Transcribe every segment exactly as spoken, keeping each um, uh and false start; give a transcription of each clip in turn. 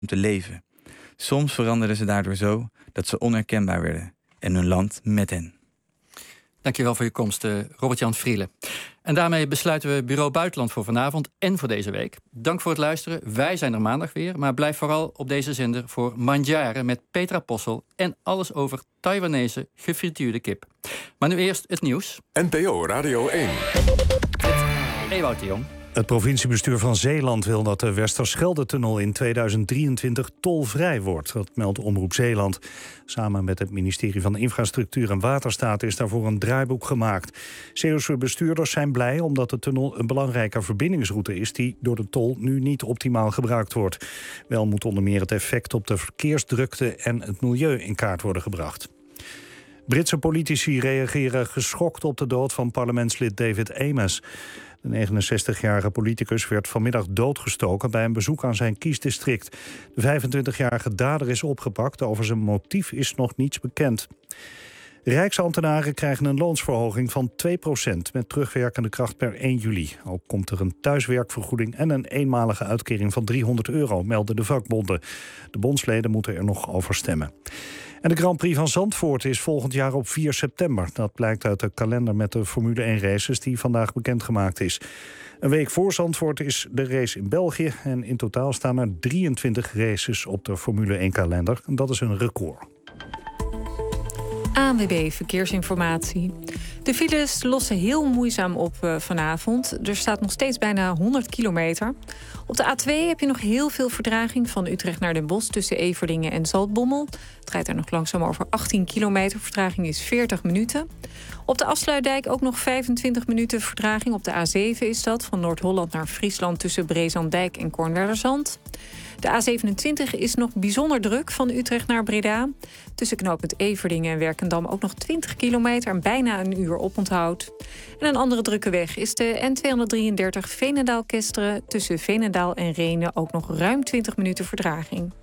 om te leven. Soms veranderden ze daardoor zo dat ze onherkenbaar werden en hun land met hen. Dankjewel voor je komst, uh, Robert-Jan Vrielen. En daarmee besluiten we Bureau Buitenland voor vanavond en voor deze week. Dank voor het luisteren. Wij zijn er maandag weer, maar blijf vooral op deze zender voor Mandjaren met Petra Possel en alles over Taiwanese gefrituurde kip. Maar nu eerst het nieuws. N P O Radio één. Ewout de Jong. Het provinciebestuur van Zeeland wil dat de Westerschelde-tunnel in tweeduizend drieëntwintig tolvrij wordt. Dat meldt Omroep Zeeland. Samen met het ministerie van Infrastructuur en Waterstaat is daarvoor een draaiboek gemaakt. Zeeuwse bestuurders zijn blij omdat de tunnel een belangrijke verbindingsroute is die door de tol nu niet optimaal gebruikt wordt. Wel moet onder meer het effect op de verkeersdrukte en het milieu in kaart worden gebracht. Britse politici reageren geschokt op de dood van parlementslid David Amess. De negenenzestigjarige politicus werd vanmiddag doodgestoken bij een bezoek aan zijn kiesdistrict. De vijfentwintigjarige dader is opgepakt. Over zijn motief is nog niets bekend. Rijksambtenaren krijgen een loonsverhoging van twee procent... met terugwerkende kracht per één juli. Ook komt er een thuiswerkvergoeding en een eenmalige uitkering van driehonderd euro, melden de vakbonden. De bondsleden moeten er nog over stemmen. En de Grand Prix van Zandvoort is volgend jaar op vier september. Dat blijkt uit de kalender met de Formule één races die vandaag bekendgemaakt is. Een week voor Zandvoort is de race in België. En in totaal staan er drieëntwintig races op de Formule één kalender. En dat is een record. A N W B Verkeersinformatie. De files lossen heel moeizaam op uh, vanavond. Er staat nog steeds bijna honderd kilometer. Op de A twee heb je nog heel veel vertraging van Utrecht naar Den Bosch tussen Everdingen en Zaltbommel. Het rijdt er nog langzaam over achttien kilometer. Vertraging is veertig minuten. Op de Afsluitdijk ook nog vijfentwintig minuten vertraging. Op de A zeven is dat, van Noord-Holland naar Friesland tussen Brezandijk en Kornwerderzand. De A zevenentwintig is nog bijzonder druk van Utrecht naar Breda. Tussen knooppunt Everdingen en Werkendam ook nog twintig kilometer en bijna een uur oponthoud. En een andere drukke weg is de N tweehonderddrieëndertig Veenendaal-Kesteren. Tussen Veenendaal en Rhenen ook nog ruim twintig minuten vertraging.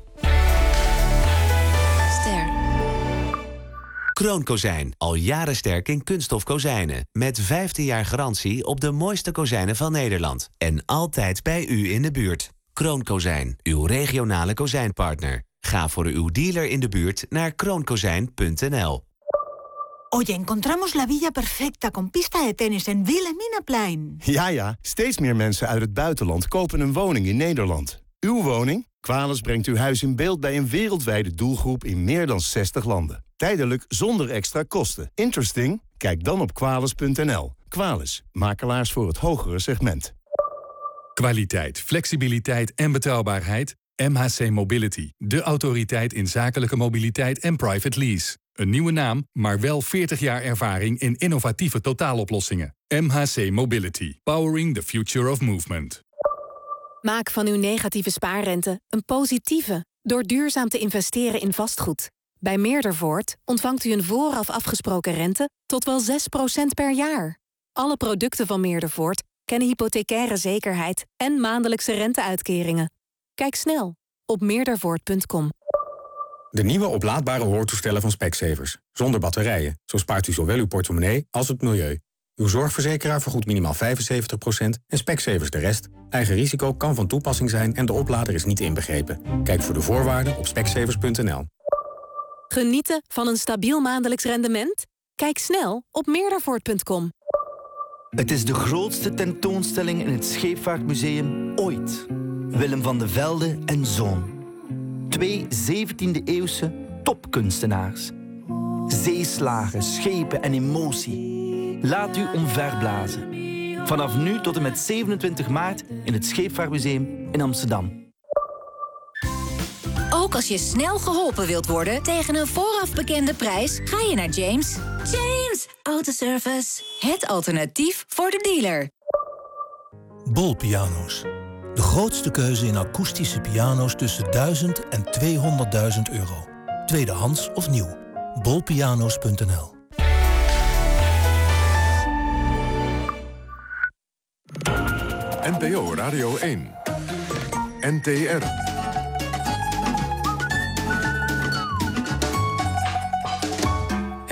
Ster. Kroonkozijn, al jaren sterk in kunststof kozijnen. Met vijftien jaar garantie op de mooiste kozijnen van Nederland. En altijd bij u in de buurt. Kroonkozijn, uw regionale kozijnpartner. Ga voor uw dealer in de buurt naar kroonkozijn punt n l. Oye, encontramos la villa perfecta con pista de tenis en Wilhelminaplein. Ja, ja, steeds meer mensen uit het buitenland kopen een woning in Nederland. Uw woning? Quales brengt uw huis in beeld bij een wereldwijde doelgroep in meer dan zestig landen. Tijdelijk zonder extra kosten. Interesting? Kijk dan op quales punt n l. Quales, makelaars voor het hogere segment. Kwaliteit, flexibiliteit en betrouwbaarheid. M H C Mobility, de autoriteit in zakelijke mobiliteit en private lease. Een nieuwe naam, maar wel veertig jaar ervaring in innovatieve totaaloplossingen. M H C Mobility, powering the future of movement. Maak van uw negatieve spaarrente een positieve door duurzaam te investeren in vastgoed. Bij Meerdervoort ontvangt u een vooraf afgesproken rente tot wel zes procent per jaar. Alle producten van Meerdervoort kennen hypothecaire zekerheid en maandelijkse renteuitkeringen. Kijk snel op meerdervoort punt com. De nieuwe oplaadbare hoortoestellen van Specsavers. Zonder batterijen. Zo spaart u zowel uw portemonnee als het milieu. Uw zorgverzekeraar vergoedt minimaal vijfenzeventig procent en Specsavers de rest. Eigen risico kan van toepassing zijn en de oplader is niet inbegrepen. Kijk voor de voorwaarden op specsavers punt n l. Genieten van een stabiel maandelijks rendement? Kijk snel op meerdervoort punt com. Het is de grootste tentoonstelling in het Scheepvaartmuseum ooit. Willem van de Velde en Zoon. Twee zeventiende-eeuwse topkunstenaars. Zeeslagen, schepen en emotie. Laat u omverblazen. Vanaf nu tot en met zevenentwintig maart in het Scheepvaartmuseum in Amsterdam. Ook als je snel geholpen wilt worden tegen een vooraf bekende prijs, ga je naar James. James Autoservice. Het alternatief voor de dealer. Bol Piano's. De grootste keuze in akoestische piano's tussen duizend en tweehonderdduizend euro. Tweedehands of nieuw. bol piano's punt n l. N P O Radio één. N T R.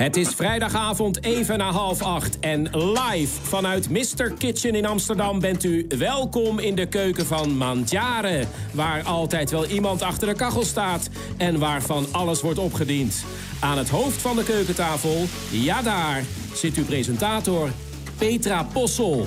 Het is vrijdagavond even na half acht en live vanuit mister Kitchen in Amsterdam bent u welkom in de keuken van Mangiare, waar altijd wel iemand achter de kachel staat en waarvan alles wordt opgediend. Aan het hoofd van de keukentafel, ja daar, zit uw presentator Petra Possel.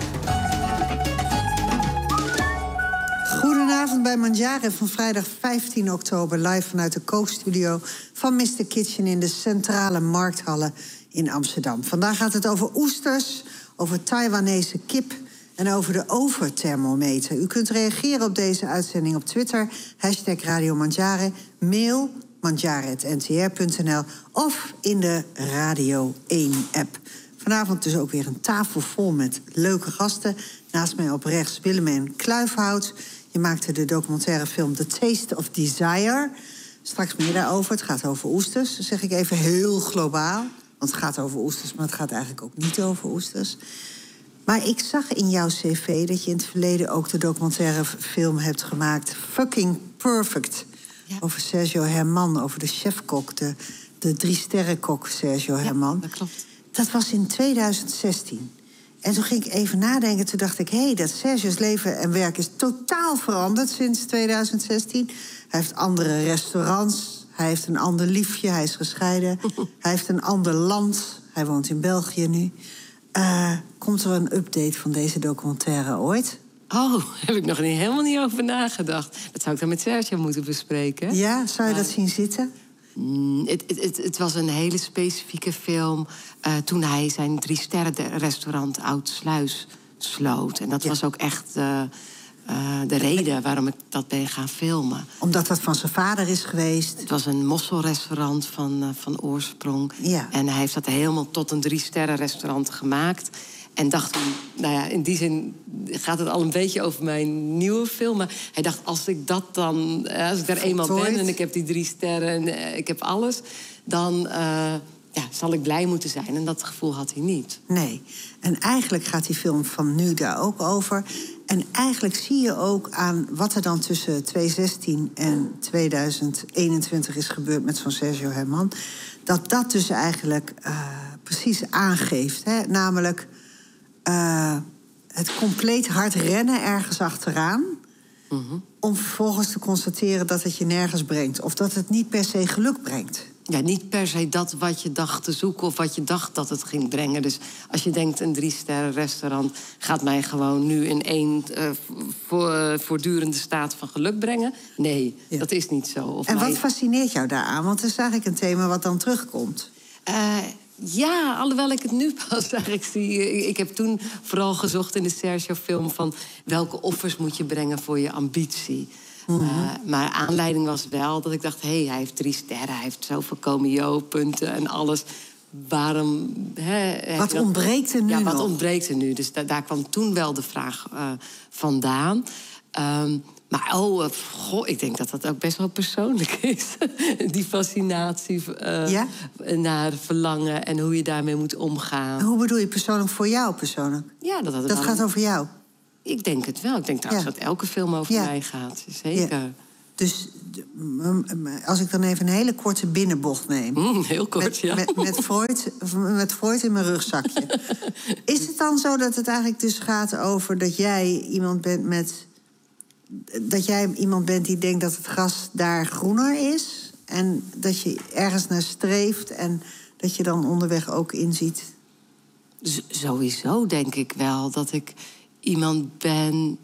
Goedenavond bij Mangiare van vrijdag vijftien oktober... live vanuit de kookstudio van mister Kitchen... in de centrale markthallen in Amsterdam. Vandaag gaat het over oesters, over Taiwanese kip... en over de overthermometer. U kunt reageren op deze uitzending op Twitter... hashtag Radio Mangiare, mail mangiare punt n t r punt n l... of in de Radio één-app. Vanavond dus ook weer een tafel vol met leuke gasten. Naast mij op rechts Willemijn Kluifhout... Je maakte de documentaire film The Taste of Desire. Straks meer daarover. Het gaat over oesters. Dat zeg ik even heel globaal. Want het gaat over oesters, maar het gaat eigenlijk ook niet over oesters. Maar ik zag in jouw cv dat je in het verleden ook de documentaire film hebt gemaakt... Fucking Perfect. Ja. Over Sergio Herman, over de chefkok, de, de drie-sterrenkok Sergio Herman. Ja, dat klopt. Dat was in tweeduizend zestien. En toen ging ik even nadenken. Toen dacht ik, hé, hey, dat Sergio's leven en werk is totaal veranderd sinds tweeduizend zestien. Hij heeft andere restaurants. Hij heeft een ander liefje. Hij is gescheiden. Hij heeft een ander land. Hij woont in België nu. Uh, komt er een update van deze documentaire ooit? Oh, daar heb ik nog niet, helemaal niet over nagedacht. Dat zou ik dan met Sergio moeten bespreken. Ja, zou je uh, dat zien zitten? Het, het, het was een hele specifieke film uh, toen hij zijn drie-sterren-restaurant Oudsluis sloot. En dat ja. was ook echt uh, uh, de reden waarom ik dat ben gaan filmen. Omdat dat van zijn vader is geweest? Het was een mosselrestaurant van, uh, van oorsprong. Ja. En hij heeft dat helemaal tot een drie-sterren-restaurant gemaakt. En dacht toen, nou ja, in die zin gaat het al een beetje over mijn nieuwe film. Maar hij dacht, als ik dat dan, als ik daar eenmaal ben en ik heb die drie sterren en uh, ik heb alles, dan uh, ja, zal ik blij moeten zijn. En dat gevoel had hij niet. Nee. En eigenlijk gaat die film van nu daar ook over. En eigenlijk zie je ook aan wat er dan tussen tweeduizend zestien en tweeduizend eenentwintig is gebeurd met zo'n Sergio Herman. Dat dat dus eigenlijk uh, precies aangeeft. Hè? Namelijk Uh, het compleet hard rennen ergens achteraan. Mm-hmm. Om vervolgens te constateren dat het je nergens brengt. Of dat het niet per se geluk brengt. Ja, niet per se dat wat je dacht te zoeken of wat je dacht dat het ging brengen. Dus als je denkt, een drie-sterren restaurant gaat mij gewoon nu in één uh, vo- uh, voortdurende staat van geluk brengen. Nee, ja. Dat is niet zo. Of en mij... wat fascineert jou daaraan? Want dat is eigenlijk een thema wat dan terugkomt. Uh, Ja, alhoewel ik het nu pas eigenlijk zie. Ik heb toen vooral gezocht in de Sergio-film van welke offers moet je brengen voor je ambitie. Mm-hmm. Uh, maar aanleiding was wel dat ik dacht, hé, hey, hij heeft drie sterren, hij heeft zoveel Comeo-punten en alles. Waarom... Hè, wat ontbreekt er nu Ja, nog? wat ontbreekt er nu? Dus da- daar kwam toen wel de vraag uh, vandaan. Um, Maar oh, goh, ik denk dat dat ook best wel persoonlijk is. Die fascinatie uh, ja? naar verlangen en hoe je daarmee moet omgaan. En hoe bedoel je persoonlijk voor jou persoonlijk? Ja, dat dat, dat gaat over jou? Ik denk het wel. Ik denk trouwens ja. dat elke film over ja. mij gaat. Zeker. Ja. Dus als ik dan even een hele korte binnenbocht neem. Mm, heel kort, met, ja. Met, met, Freud, met Freud in mijn rugzakje. Is het dan zo dat het eigenlijk dus gaat over dat jij iemand bent met... dat jij iemand bent die denkt dat het gras daar groener is... en dat je ergens naar streeft en dat je dan onderweg ook inziet? Z- sowieso denk ik wel dat ik iemand ben...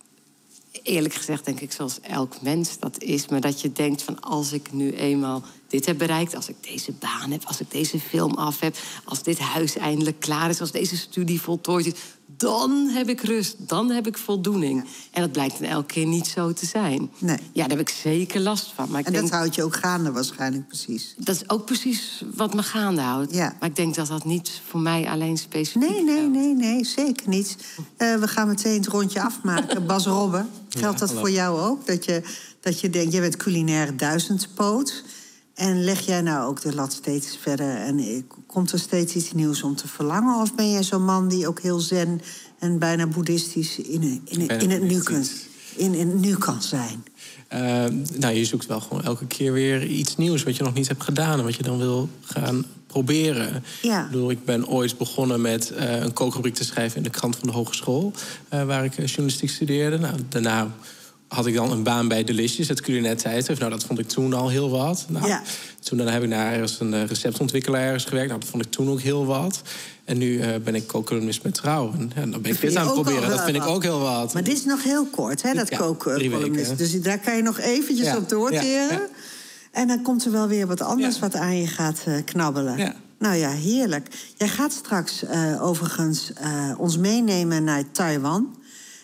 Eerlijk gezegd denk ik zoals elk mens dat is... maar dat je denkt van als ik nu eenmaal dit heb bereikt... als ik deze baan heb, als ik deze film af heb... als dit huis eindelijk klaar is, als deze studie voltooid is... dan heb ik rust, dan heb ik voldoening. Ja. En dat blijkt dan elke keer niet zo te zijn. Nee. Ja, daar heb ik zeker last van. Maar ik en denk, dat houdt je ook gaande waarschijnlijk precies. Dat is ook precies wat me gaande houdt. Ja. Maar ik denk dat dat niet voor mij alleen specifiek Nee, nee, nee, nee, zeker niet. Uh, we gaan meteen het rondje afmaken. Bas Robbe, geldt dat ja, voor jou ook? Dat je, dat je denkt, jij bent culinair duizendpoot... En leg jij nou ook de lat steeds verder en komt er steeds iets nieuws om te verlangen? Of ben jij zo'n man die ook heel zen en bijna boeddhistisch in, in, in, in, het, nu kunt, in, in het nu kan zijn? Uh, nou, je zoekt wel gewoon elke keer weer iets nieuws wat je nog niet hebt gedaan en wat je dan wil gaan proberen. Ja. Ik bedoel, ik ben ooit begonnen met uh, een kookrubriek te schrijven in de krant van de hogeschool, uh, waar ik uh, journalistiek studeerde. Nou, daarna had ik dan een baan bij Delicious, het culinair tijdschrift. Nou, dat vond ik toen al heel wat. Nou, ja. Toen daarna heb ik naar ergens een receptontwikkelaar ergens gewerkt. Nou, dat vond ik toen ook heel wat. En nu uh, ben ik kookcolumnist met Trouw. En ja, dan ben ik dit aan het proberen. Dat vind ik ook heel wat. Maar dit is nog heel kort, hè, dat ja, kookcolumnist. Dus daar kan je nog eventjes ja, op doorteren. Ja, ja. En dan komt er wel weer wat anders ja. wat aan je gaat uh, knabbelen. Ja. Nou ja, heerlijk. Jij gaat straks uh, overigens uh, ons meenemen naar Taiwan.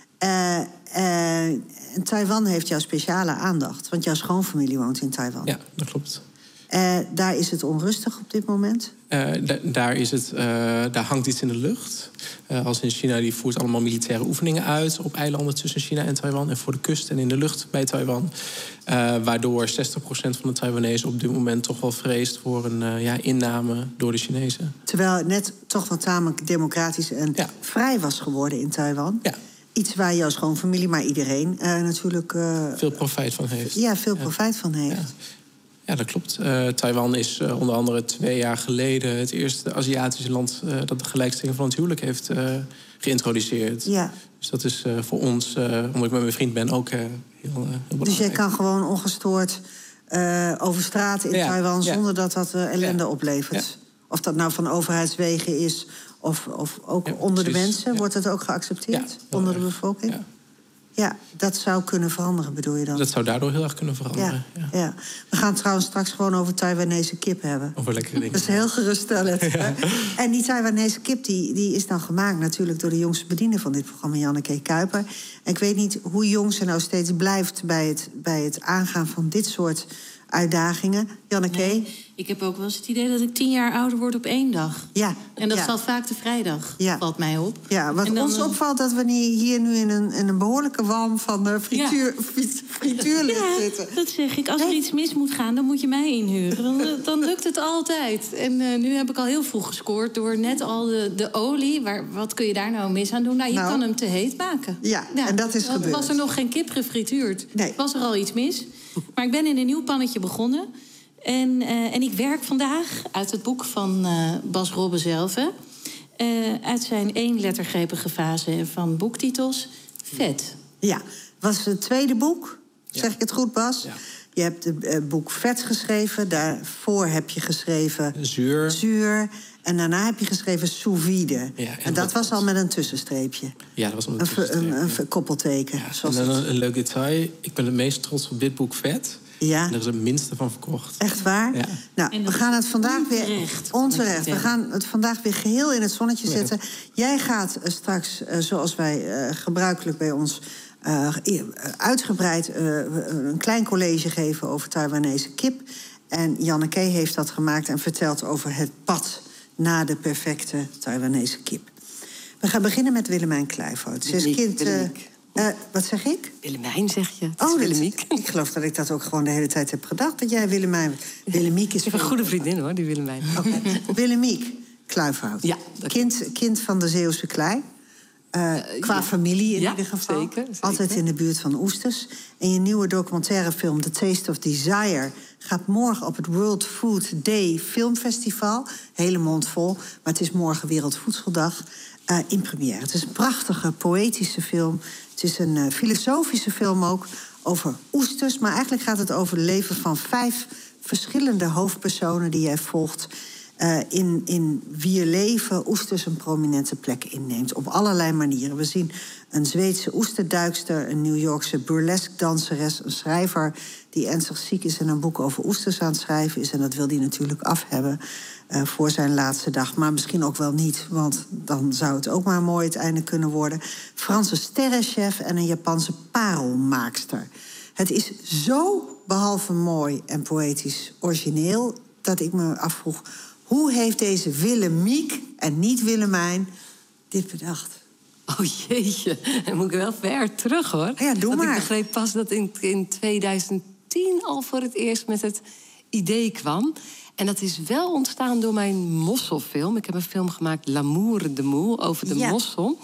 Uh, uh, en Taiwan heeft jouw speciale aandacht. Want jouw schoonfamilie woont in Taiwan. Ja, dat klopt. Uh, daar is het onrustig op dit moment? Uh, da- daar, is het, uh, daar hangt iets in de lucht. Uh, als in China, die voert allemaal militaire oefeningen uit op eilanden tussen China en Taiwan. En voor de kust en in de lucht bij Taiwan. Uh, waardoor zestig procent van de Taiwanese op dit moment toch wel vreest voor een uh, ja, inname door de Chinezen. Terwijl het net toch wel tamelijk democratisch en ja. vrij was geworden in Taiwan. Ja. Iets waar jouw schoonfamilie, maar iedereen uh, natuurlijk... Uh, veel profijt van heeft. Ja, veel profijt ja. van heeft. Ja. Ja, dat klopt. Uh, Taiwan is uh, onder andere twee jaar geleden het eerste Aziatische land uh, dat de gelijkstelling van het huwelijk heeft uh, geïntroduceerd. Ja. Dus dat is uh, voor ons, uh, omdat ik met mijn vriend ben, ook uh, heel, uh, heel belangrijk. Dus jij kan gewoon ongestoord uh, over straat in ja. Taiwan zonder ja. dat dat uh, ellende ja. oplevert? Ja. Of dat nou van overheidswegen is of, of ook ja, onder precies. de mensen, ja. wordt dat ook geaccepteerd ja, onder de bevolking? Ja. Ja, dat zou kunnen veranderen, bedoel je dan? Dat zou daardoor heel erg kunnen veranderen. Ja, ja. Ja. We gaan het trouwens straks gewoon over Taiwanese kip hebben. Over lekkere dingen. Dat is heel geruststellend. Ja. En die Taiwanese kip die, die is dan gemaakt natuurlijk door de jongste bediende van dit programma, Janneke Kuiper. En ik weet niet hoe jong ze nou steeds blijft bij het, bij het aangaan van dit soort uitdagingen. Janneke? Nee, ik heb ook wel eens het idee dat ik tien jaar ouder word op één dag. Ja. En dat ja. is al vaak de vrijdag, ja. valt mij op. Ja, wat en dan, ons opvalt dat we hier nu in een, in een behoorlijke walm van uh, frituur, ja. frituur ja, zitten. Dat zeg ik. Als er iets mis moet gaan, dan moet je mij inhuren. Dan, dan lukt het altijd. En uh, nu heb ik al heel vroeg gescoord door net al de, de olie. Waar, wat kun je daar nou mis aan doen? Nou, je nou, kan hem te heet maken. Ja, ja, en dat is dan gebeurd. Was er nog geen kip gefrituurd, nee. was er al iets mis. Maar ik ben in een nieuw pannetje begonnen. En, uh, en ik werk vandaag uit het boek van uh, Bas Robbe zelf. Uh, uit zijn eenlettergrepige fase van boektitels. Vet. Ja, was het tweede boek. Zeg ja. ik het goed, Bas? Ja. Je hebt het uh, boek Vet geschreven. Daarvoor heb je geschreven... Zuur. Zuur. En daarna heb je geschreven sous vide. Ja, en, en dat was al met een tussenstreepje. Ja, dat was met een een tussenstreepje. Een, een, een koppelteken. Ja, zoals en dan het... een, een leuk detail. Ik ben het meest trots op dit boek Vet. Ja. En er is het minste van verkocht. Echt waar? Ja. Nou, we gaan het vandaag onterecht, weer... Onterecht. We gaan het vandaag weer geheel in het zonnetje ja. zetten. Jij gaat uh, straks, uh, zoals wij uh, gebruikelijk bij ons... Uh, uitgebreid uh, een klein college geven over Taiwanese kip. En Janneke heeft dat gemaakt en vertelt over het pad... naar de perfecte Taiwanese kip. We gaan beginnen met Willemijn Kluijvoet. Ze is kind... Uh, Uh, wat zeg ik? Willemijn, zeg je. Het oh, is Willemiek. Ik geloof dat ik dat ook gewoon de hele tijd heb gedacht. Dat jij Willemijn... Willemiek is... Ik heb een goede vriendin, hoor, die Willemijn. Okay. Willemiek Kluijvoet. Ja. Kind, kind van de Zeeuwse klei. Uh, uh, qua ja. familie in ja, ieder geval. Zeker, zeker. Altijd in de buurt van Oesters. En je nieuwe documentairefilm The Taste of Desire... gaat morgen op het World Food Day Filmfestival. Hele mond vol. Maar het is morgen Wereldvoedseldag. Uh, in première. Het is een prachtige, poëtische film. Het is een uh, filosofische film ook over oesters. Maar eigenlijk gaat het over het leven van vijf verschillende hoofdpersonen... die jij volgt, uh, in, in wier leven oesters een prominente plek inneemt. Op allerlei manieren. We zien een Zweedse oesterduikster, een New Yorkse burlesque danseres... een schrijver die ernstig ziek is en een boek over oesters aan het schrijven is. En dat wil hij natuurlijk af hebben... Uh, voor zijn laatste dag, maar misschien ook wel niet... want dan zou het ook maar mooi het einde kunnen worden. Franse sterrenchef en een Japanse parelmaakster. Het is zo behalve mooi en poëtisch origineel... dat ik me afvroeg, hoe heeft deze Willemiek en niet Willemijn dit bedacht? Oh jeetje, dan moet ik wel ver terug, hoor. Ja, doe Want maar. Ik begreep pas dat in, in tweeduizend tien al voor het eerst met het idee kwam... En dat is wel ontstaan door mijn mosselfilm. Ik heb een film gemaakt, L'amour de moule, over de ja. mossel.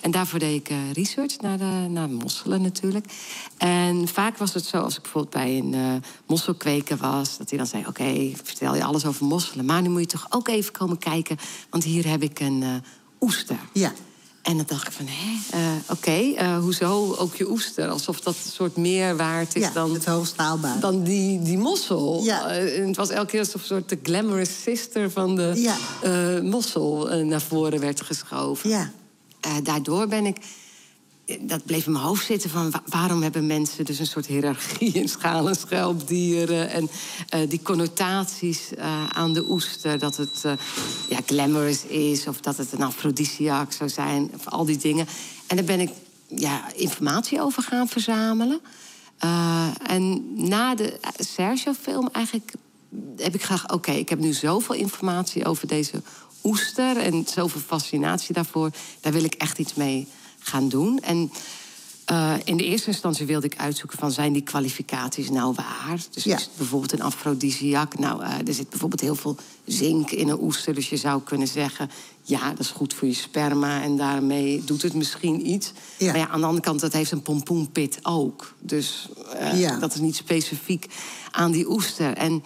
En daarvoor deed ik uh, research naar, de, naar mosselen natuurlijk. En vaak was het zo, als ik bijvoorbeeld bij een uh, mosselkweker was... dat hij dan zei, oké, okay, vertel je alles over mosselen... maar nu moet je toch ook even komen kijken... want hier heb ik een uh, oester. Ja. En dan dacht ik van, hé, uh, oké, okay, uh, hoezo ook je oester? Alsof dat een soort meer waard is ja, dan, het hoogst haalbaar. dan die, die mossel. Ja. Uh, en het was elke keer alsof een soort de glamorous sister van de ja. uh, mossel uh, naar voren werd geschoven. Ja. Uh, daardoor ben ik... Dat bleef in mijn hoofd zitten van waarom hebben mensen dus een soort hiërarchie in schalen, schelpdieren en uh, die connotaties uh, aan de oester, dat het uh, ja, glamorous is of dat het een afrodisiac zou zijn, of al die dingen. En daar ben ik ja, informatie over gaan verzamelen. Uh, en na de Sergio-film eigenlijk heb ik graag, oké, okay, ik heb nu zoveel informatie over deze oester en zoveel fascinatie daarvoor, daar wil ik echt iets mee gaan doen. En uh, in de eerste instantie wilde ik uitzoeken van, zijn die kwalificaties nou waar? Dus ja. Is het bijvoorbeeld een afrodisiac? Nou, uh, er zit bijvoorbeeld heel veel zink in een oester, dus je zou kunnen zeggen, ja, dat is goed voor je sperma en daarmee doet het misschien iets. Ja. Maar ja, aan de andere kant, dat heeft een pompoenpit ook. Dus uh, ja. dat is niet specifiek aan die oester. En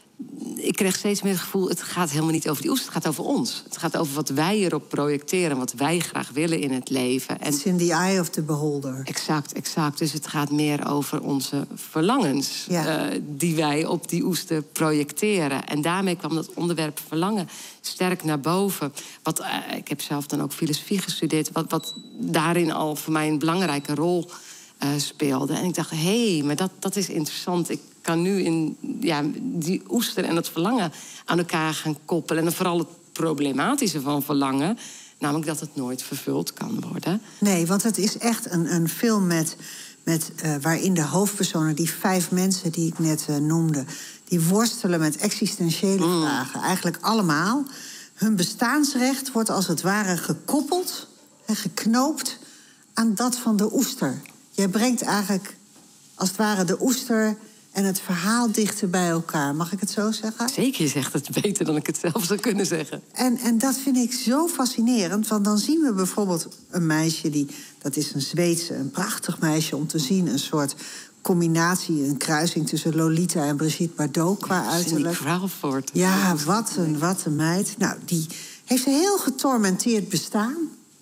ik kreeg steeds meer het gevoel, het gaat helemaal niet over die oester, het gaat over ons. Het gaat over wat wij erop projecteren, wat wij graag willen in het leven. En it's in the eye of the beholder. Exact, exact. Dus het gaat meer over onze verlangens, ja. uh, die wij op die oester projecteren. En daarmee kwam dat onderwerp verlangen sterk naar boven. Wat, uh, ik heb zelf dan ook filosofie gestudeerd, wat, wat daarin al voor mij een belangrijke rol uh, speelde. En ik dacht, hé, hey, maar dat, dat is interessant. Ik kan nu in ja, die oester en het verlangen aan elkaar gaan koppelen. En vooral het problematische van verlangen, namelijk dat het nooit vervuld kan worden. Nee, want het is echt een, een film met, met, uh, waarin de hoofdpersonen, die vijf mensen die ik net uh, noemde, die worstelen met existentiële mm. vragen. Eigenlijk allemaal. Hun bestaansrecht wordt als het ware gekoppeld en geknoopt aan dat van de oester. Jij brengt eigenlijk als het ware de oester en het verhaal dichter bij elkaar. Mag ik het zo zeggen? Zeker, je zegt het beter dan ik het zelf zou kunnen zeggen. En, en dat vind ik zo fascinerend. Want dan zien we bijvoorbeeld een meisje die, dat is een Zweedse, een prachtig meisje om te zien. Een soort combinatie, een kruising tussen Lolita en Brigitte Bardot qua uiterlijk. Cindy Crawford. Ja, wat een, wat een meid. Nou, die heeft een heel getormenteerd bestaan.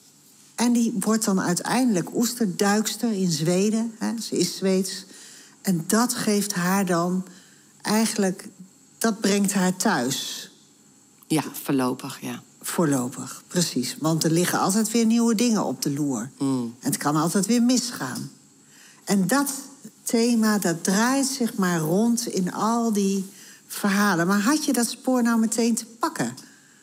En die wordt dan uiteindelijk oesterduikster in Zweden. Hè. Ze is Zweeds. En dat geeft haar dan eigenlijk, dat brengt haar thuis. Ja, voorlopig, ja. Voorlopig, precies. Want er liggen altijd weer nieuwe dingen op de loer. Mm. En het kan altijd weer misgaan. En dat thema, dat draait zich maar rond in al die verhalen. Maar had je dat spoor nou meteen te pakken?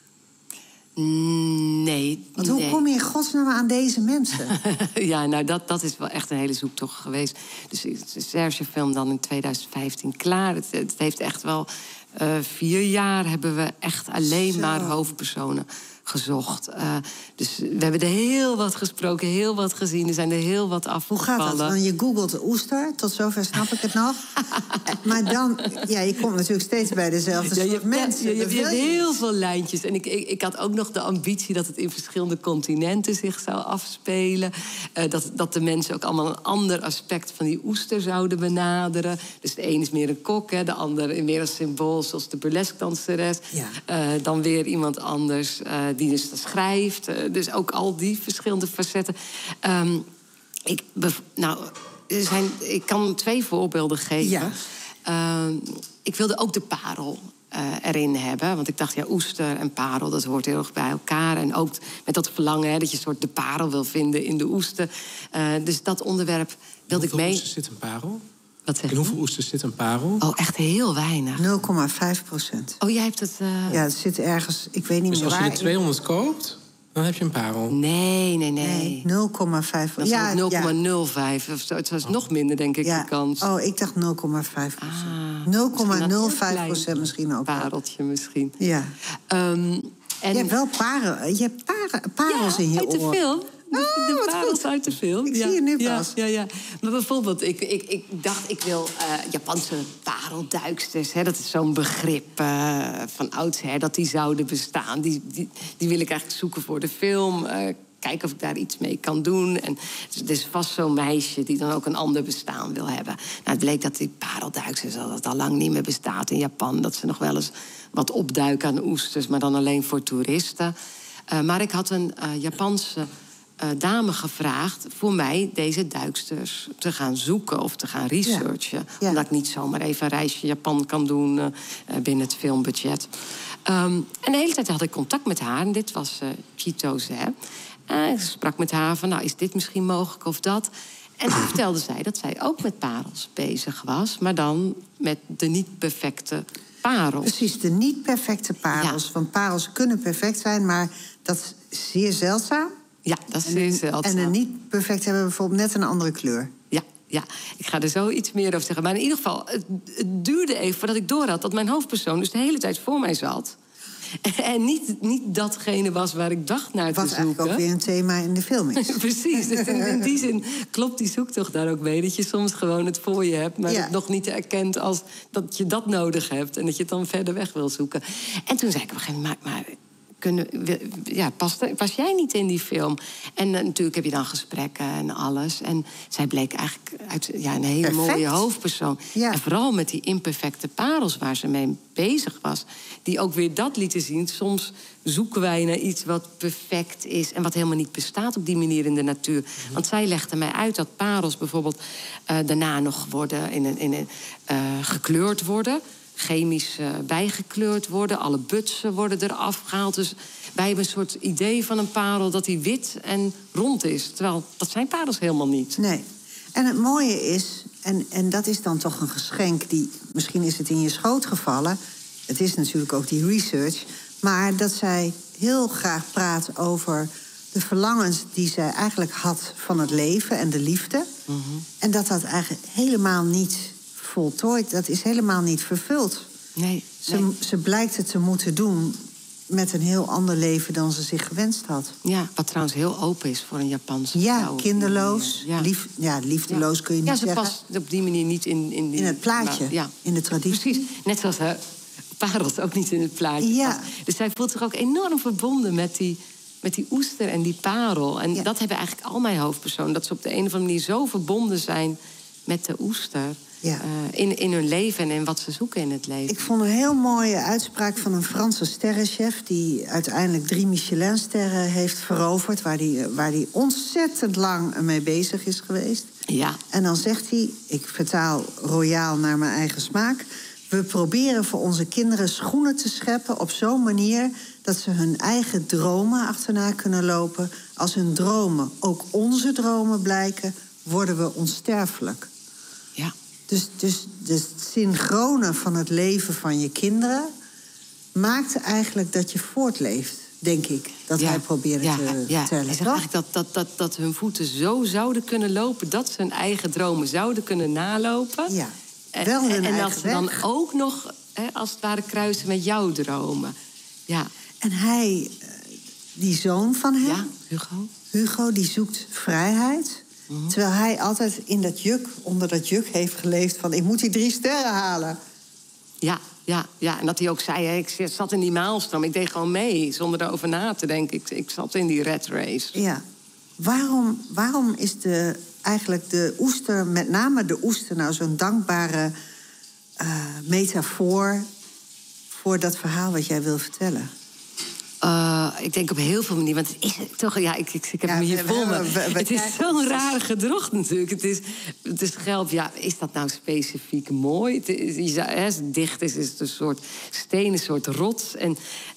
Nee. Want hoe nee. kom je in godsnaam aan deze mensen? Ja, nou, dat, dat is wel echt een hele zoektocht geweest. Dus de Sergio-film dan in twintig vijftien klaar. Het, het heeft echt wel uh, vier jaar hebben we echt alleen Zo. maar hoofdpersonen gezocht. Uh, dus we hebben er heel wat gesproken, heel wat gezien. Er zijn er heel wat afgevallen. Hoe gaat dat? Want je googelt oester, tot zover snap ik het nog. Maar dan, ja, je komt natuurlijk steeds bij dezelfde ja, soort je, mensen. Ja, je, je, je hebt heel veel lijntjes. En ik, ik, ik had ook nog de ambitie dat het in verschillende continenten zich zou afspelen. Uh, dat, dat de mensen ook allemaal een ander aspect van die oester zouden benaderen. Dus de een is meer een kok, hè, de ander meer een symbool, zoals de burlesque-danseres. Ja. Uh, dan weer iemand anders uh, die dus schrijft. Uh, dus ook al die verschillende facetten. Um, ik, nou, er zijn, ik kan twee voorbeelden geven. Ja. Uh, ik wilde ook de parel uh, erin hebben. Want ik dacht, ja, oester en parel, dat hoort heel erg bij elkaar. En ook met dat verlangen, hè, dat je een soort de parel wil vinden in de oester. Uh, dus dat onderwerp wilde ik mee. In hoeveel oesters zit een parel? In hoeveel oesters zit een parel? Oh, echt heel weinig. nul komma vijf procent. Oh, jij hebt het... Uh... Ja, het zit ergens, ik weet niet dus meer waar. Dus als je er tweehonderd koopt, dan heb je een parel? Nee, nee, nee. nee nul komma vijf procent. Ja, nul komma nul vijf ja. of zo. Het was oh. nog minder, denk ik, ja. de kans. Oh, ik dacht nul komma vijf procent. Ah, nul komma nul vijf procent misschien ook. Pareltje misschien. Ja. Um, en... Je hebt wel parel, je hebt parel, parels ja, in je uit oor. De film. De, de oh, parels uit de film. Ik ja. zie je nu ja, pas. Ja, ja. Maar bijvoorbeeld, ik, ik, ik dacht, ik wil uh, Japanse parelduiksters. Hè, dat is zo'n begrip uh, van oudsher, dat die zouden bestaan. Die, die, die wil ik eigenlijk zoeken voor de film. Uh, kijken of ik daar iets mee kan doen. En het is vast zo'n meisje die dan ook een ander bestaan wil hebben. Nou, het bleek dat die parelduiksters dat het al lang niet meer bestaat in Japan. Dat ze nog wel eens wat opduiken aan oesters, maar dan alleen voor toeristen. Uh, maar ik had een uh, Japanse uh, dame gevraagd voor mij deze duiksters te gaan zoeken of te gaan researchen. Ja. Ja. Omdat ik niet zomaar even een reisje Japan kan doen uh, binnen het filmbudget. Um, en de hele tijd had ik contact met haar. En dit was uh, Chitose. Uh, ik sprak met haar van, nou, is dit misschien mogelijk of dat? En toen vertelde zij dat zij ook met parels bezig was, maar dan met de niet perfecte parels. Precies, de niet perfecte parels. Ja. Want parels kunnen perfect zijn, maar dat is zeer zeldzaam. Ja, dat is zeer zeldzaam. En een niet perfect hebben bijvoorbeeld net een andere kleur. Ja, ja, ik ga er zo iets meer over zeggen. Maar in ieder geval, het, het duurde even voordat ik door had dat mijn hoofdpersoon dus de hele tijd voor mij zat. En niet, niet datgene was waar ik dacht naar te zoeken. Wat eigenlijk ook weer een thema in de film is. Precies, dus in, in die zin klopt die zoektocht daar ook mee. Dat je soms gewoon het voor je hebt, maar ja. het nog niet erkent als dat je dat nodig hebt. En dat je het dan verder weg wil zoeken. En toen zei ik op een gegeven moment, maar, maar kunnen, ja, pas, pas jij niet in die film? En uh, natuurlijk heb je dan gesprekken en alles. En zij bleek eigenlijk uit ja, een hele Perfect. mooie hoofdpersoon. Ja. En vooral met die imperfecte parels waar ze mee bezig was. Die ook weer dat lieten zien. Soms zoeken wij naar iets wat perfect is en wat helemaal niet bestaat op die manier in de natuur. Mm-hmm. Want zij legde mij uit dat parels bijvoorbeeld uh, daarna nog worden in een, in een, uh, gekleurd worden. Chemisch uh, bijgekleurd worden. Alle butsen worden eraf gehaald. Dus wij hebben een soort idee van een parel dat die wit en rond is. Terwijl dat zijn parels helemaal niet. Nee. En het mooie is, en, en dat is dan toch een geschenk die, misschien is het in je schoot gevallen. Het is natuurlijk ook die research. Maar dat zij heel graag praat over de verlangens die zij eigenlijk had van het leven en de liefde. Mm-hmm. En dat dat eigenlijk helemaal niet voltooid, dat is helemaal niet vervuld. Nee, ze, nee. ze blijkt het te moeten doen met een heel ander leven dan ze zich gewenst had. Ja, wat trouwens heel open is voor een Japanse ja, vrouw. kinderloos. Ja, lief, ja liefdeloos ja. kun je niet ja, ze zeggen. past op die manier niet in... In, die, in het plaatje, maar, ja. in de traditie. Precies, net zoals haar parels ook niet in het plaatje ja. past. Dus zij voelt zich ook enorm verbonden met die, met die oester en die parel. En ja. dat hebben eigenlijk al mijn hoofdpersonen. Dat ze op de een of andere manier zo verbonden zijn met de oester. Ja. Uh, in, in hun leven en in wat ze zoeken in het leven. Ik vond een heel mooie uitspraak van een Franse sterrenchef die uiteindelijk drie Michelin-sterren heeft veroverd, waar die, waar die ontzettend lang mee bezig is geweest. Ja. En dan zegt hij, ik vertaal royaal naar mijn eigen smaak: we proberen voor onze kinderen schoenen te scheppen op zo'n manier dat ze hun eigen dromen achterna kunnen lopen. Als hun dromen ook onze dromen blijken, worden we onsterfelijk. Ja. Dus, dus de synchrone van het leven van je kinderen maakt eigenlijk dat je voortleeft, denk ik. Dat ja, hij probeerde ja, te ja. vertellen. Hij zegt eigenlijk dat, dat, dat, dat hun voeten zo zouden kunnen lopen, dat ze hun eigen dromen zouden kunnen nalopen. Ja, wel hun en, en dat eigen ze dan weg. ook nog, hè, als het ware, kruisen met jouw dromen. Ja. En hij, die zoon van hem, ja, Hugo. Hugo, die zoekt vrijheid. Mm-hmm. Terwijl hij altijd in dat juk, onder dat juk heeft geleefd van, ik moet die drie sterren halen. Ja, ja, ja. En dat hij ook zei, hè, ik zat in die maalstroom. Ik deed gewoon mee, zonder erover na te denken. Ik, ik zat in die rat race. Ja. Waarom, waarom is de, eigenlijk de oester, met name de oester, nou zo'n dankbare uh, metafoor voor dat verhaal wat jij wil vertellen? Uh, ik denk op heel veel manieren. Want het is toch, ja, ik, ik, ik heb ja, hem hier voor me. We, we, we het is zo'n rare gedrocht natuurlijk. Het is, het is gelp. Ja, is dat nou specifiek mooi? Het is, je, als het dicht is, is het een soort steen, een soort rots. En,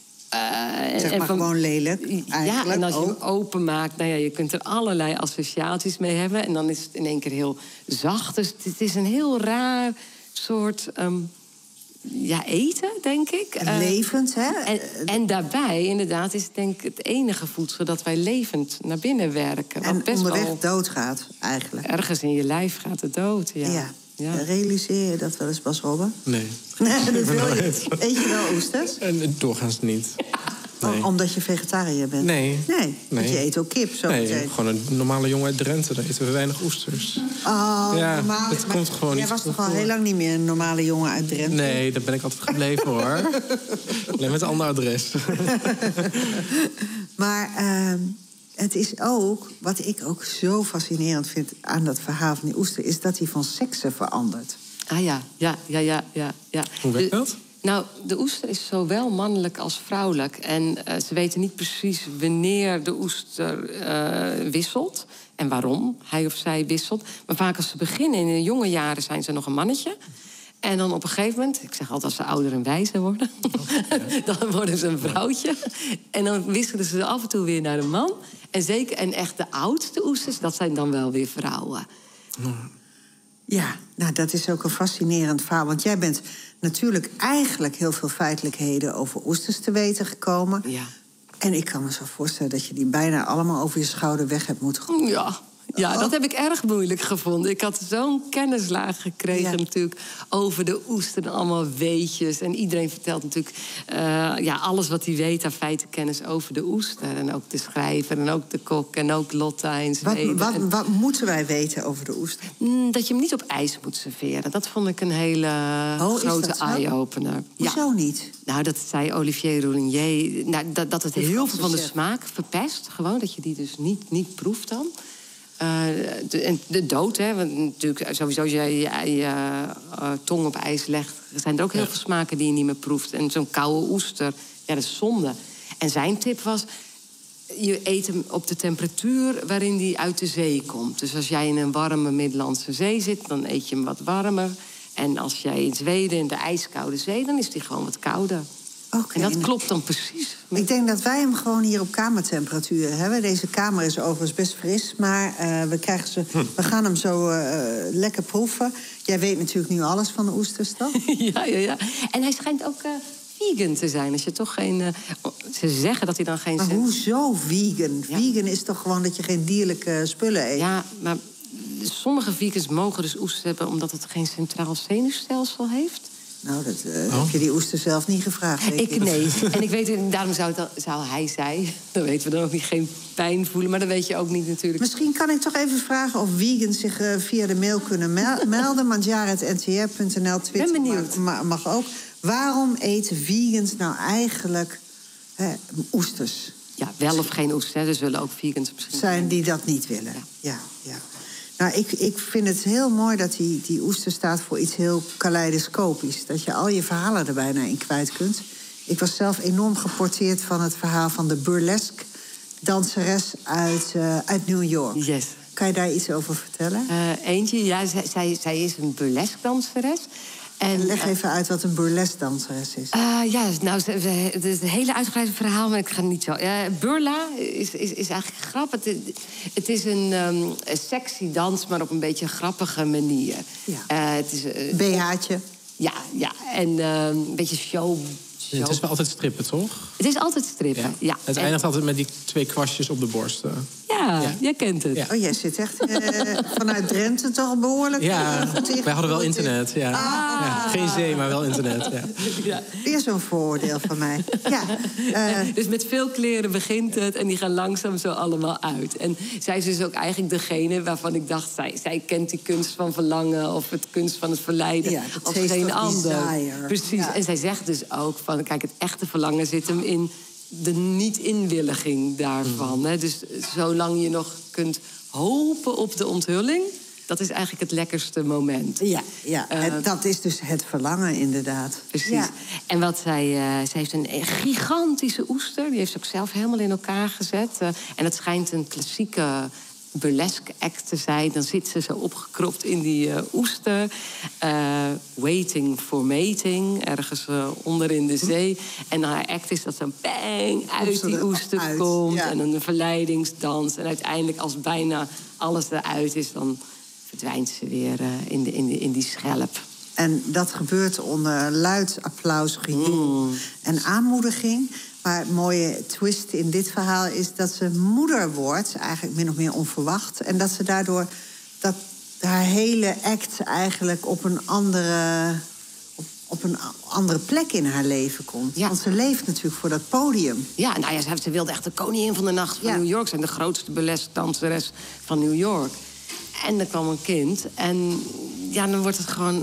uh, zeg maar en van, gewoon lelijk. Ja, en als je ook. hem openmaakt, nou ja, je kunt er allerlei associaties mee hebben. En dan is het in één keer heel zacht. Dus het is een heel raar soort Um, ja, eten, denk ik. Uh, levend, hè? En, en daarbij, inderdaad, is het denk ik het enige voedsel dat wij levend naar binnen werken. En best onderweg wel doodgaat, eigenlijk. Ergens in je lijf gaat het dood, ja. ja. ja. Realiseer je dat wel eens, Bas Robben? Nee. Nee, dat wil je. Eet je wel oesters? En doorgaans niet. Nee. Oh, omdat je vegetariër bent? Nee. Nee, want nee. je eet ook kip, zo Nee, meteen. gewoon een normale jongen uit Drenthe. Daar eten we weinig oesters. Oh, ja, normaal, dat komt gewoon jij niet. was toch al heel lang niet meer een normale jongen uit Drenthe? Nee, daar ben ik altijd gebleven, hoor. Alleen met een ander adres. Maar uh, het is ook, wat ik ook zo fascinerend vind aan dat verhaal van die oester, is dat hij van seksen verandert. Ah ja, ja, ja, ja, ja. ja. Hoe werkt dat? Nou, de oester is zowel mannelijk als vrouwelijk. En uh, ze weten niet precies wanneer de oester uh, wisselt. En waarom hij of zij wisselt. Maar vaak als ze beginnen, in de jonge jaren zijn ze nog een mannetje. En dan op een gegeven moment, ik zeg altijd als ze ouder en wijzer worden... Okay, ja. dan worden ze een vrouwtje. En dan wisselen ze af en toe weer naar een man. En zeker, en echt de oudste oesters, dat zijn dan wel weer vrouwen. Ja, nou dat is ook een fascinerend verhaal. Want jij bent natuurlijk eigenlijk heel veel feitelijkheden over oesters te weten gekomen. Ja. En ik kan me zo voorstellen dat je die bijna allemaal over je schouder weg hebt moeten gooien. Ja. Ja, dat heb ik erg moeilijk gevonden. Ik had zo'n kennislaag gekregen ja. natuurlijk over de oester en allemaal weetjes. En iedereen vertelt natuurlijk uh, ja, alles wat hij weet aan feitenkennis over de oester. En ook de schrijver en ook de kok en ook Lotta in Zweden. Wat, wat, wat moeten wij weten over de oester? Dat je hem niet op ijs moet serveren. Dat vond ik een hele oh, grote eye-opener. Hoezo ja. niet? Nou, dat zei Olivier Roulinier. Nou, dat, dat het heel veel van de smaak verpest. Gewoon, dat je die dus niet, niet proeft dan. Uh, de, de dood, hè. Want natuurlijk, sowieso als je je, je uh, tong op ijs legt, zijn er ook heel ja. veel smaken die je niet meer proeft. En zo'n koude oester, ja, dat is zonde. En zijn tip was, je eet hem op de temperatuur waarin die uit de zee komt. Dus als jij in een warme Middellandse Zee zit, dan eet je hem wat warmer. En als jij in Zweden in de ijskoude zee, dan is die gewoon wat kouder. Okay, en dat klopt dan precies. Ik denk dat wij hem gewoon hier op kamertemperatuur hebben. Deze kamer is overigens best fris, maar uh, we, krijgen ze, hm. we gaan hem zo uh, lekker proeven. Jij weet natuurlijk nu alles van de oesters, toch? ja, ja, ja. En hij schijnt ook uh, vegan te zijn. Als je toch geen... Uh, ze zeggen dat hij dan geen... Maar hoezo vegan? Ja. Vegan is toch gewoon dat je geen dierlijke spullen eet? Ja, maar sommige vegans mogen dus oesters hebben omdat het geen centraal zenuwstelsel heeft. Nou, dat uh, oh. heb je die oester zelf niet gevraagd. Ik, ik nee. En ik weet, daarom zou, het, zou hij zijn. Dan weten we dan ook niet geen pijn voelen. Maar dat weet je ook niet natuurlijk. Misschien kan ik toch even vragen of vegans zich uh, via de mail kunnen mel- melden. mandjaren punt n t r punt n l, Twitter ben benieuwd. Mag, mag ook. Waarom eten vegans nou eigenlijk hè, oesters? Ja, wel of geen oesters. Er zullen ook vegans misschien zijn die dat niet willen. Ja, ja. ja. Nou, ik, ik vind het heel mooi dat die, die oester staat voor iets heel kaleidoscopisch. Dat je al je verhalen er bijna in kwijt kunt. Ik was zelf enorm geporteerd van het verhaal van de burlesque danseres uit, uh, uit New York. Yes. Kan je daar iets over vertellen? Uh, eentje, ja, zij, zij, zij is een burlesque danseres. En, Leg even uit wat een burlesque danseres is. Uh, ja, nou, het is een hele uitgebreide verhaal, maar ik ga niet zo... Uh, burla is, is, is eigenlijk grappig. Het, het is een, um, een sexy dans, maar op een beetje grappige manier. Ja. Uh, het is uh, B H'tje. Ja, ja, en uh, een beetje show... show. Het is wel altijd strippen, toch? Het is altijd strippen, ja. ja. Het eindigt en... altijd met die twee kwastjes op de borst. Uh. Ja, ja, jij kent het. Ja. Oh, jij zit echt uh, vanuit Drenthe toch behoorlijk... Ja, uh, wij hadden wel internet, ja. Ah. ja. Geen zee, maar wel internet, ja. ja. Weer zo'n vooroordeel van mij. Ja, uh... Dus met veel kleren begint het en die gaan langzaam zo allemaal uit. En zij is dus ook eigenlijk degene waarvan ik dacht... zij, zij kent die kunst van verlangen of het kunst van het verleiden ja, als geen ander. Desire. Precies, ja. En zij zegt dus ook van... kijk, het echte verlangen zit hem in... de niet-inwilliging daarvan. Mm. Hè? Dus zolang je nog kunt hopen op de onthulling... dat is eigenlijk het lekkerste moment. Ja, ja. Uh, het, dat is dus het verlangen, inderdaad. Precies. Ja. En wat zij, uh, zij heeft een gigantische oester. Die heeft ze ook zelf helemaal in elkaar gezet. Uh, en het schijnt een klassieke... burlesque act te zijn. Dan zit ze zo opgekropt in die uh, oester. Uh, waiting for mating. Ergens uh, onder in de zee. En haar act is dat zo'n bang uit die oester uit, komt. Ja. En een verleidingsdans. En uiteindelijk als bijna alles eruit is... dan verdwijnt ze weer uh, in, de, in, de, in die schelp. En dat gebeurt onder luid applaus, gejoel mm. en aanmoediging... Maar het mooie twist in dit verhaal is dat ze moeder wordt, eigenlijk min of meer onverwacht. En dat ze daardoor dat haar hele act eigenlijk op een andere, op, op een andere plek in haar leven komt. Ja. Want ze leeft natuurlijk voor dat podium. Ja, nou ja, ze wilde echt de koningin van de nacht van ja. New York zijn. De grootste burlesque danseres van New York. En er kwam een kind. En ja, dan wordt het gewoon... Ja, het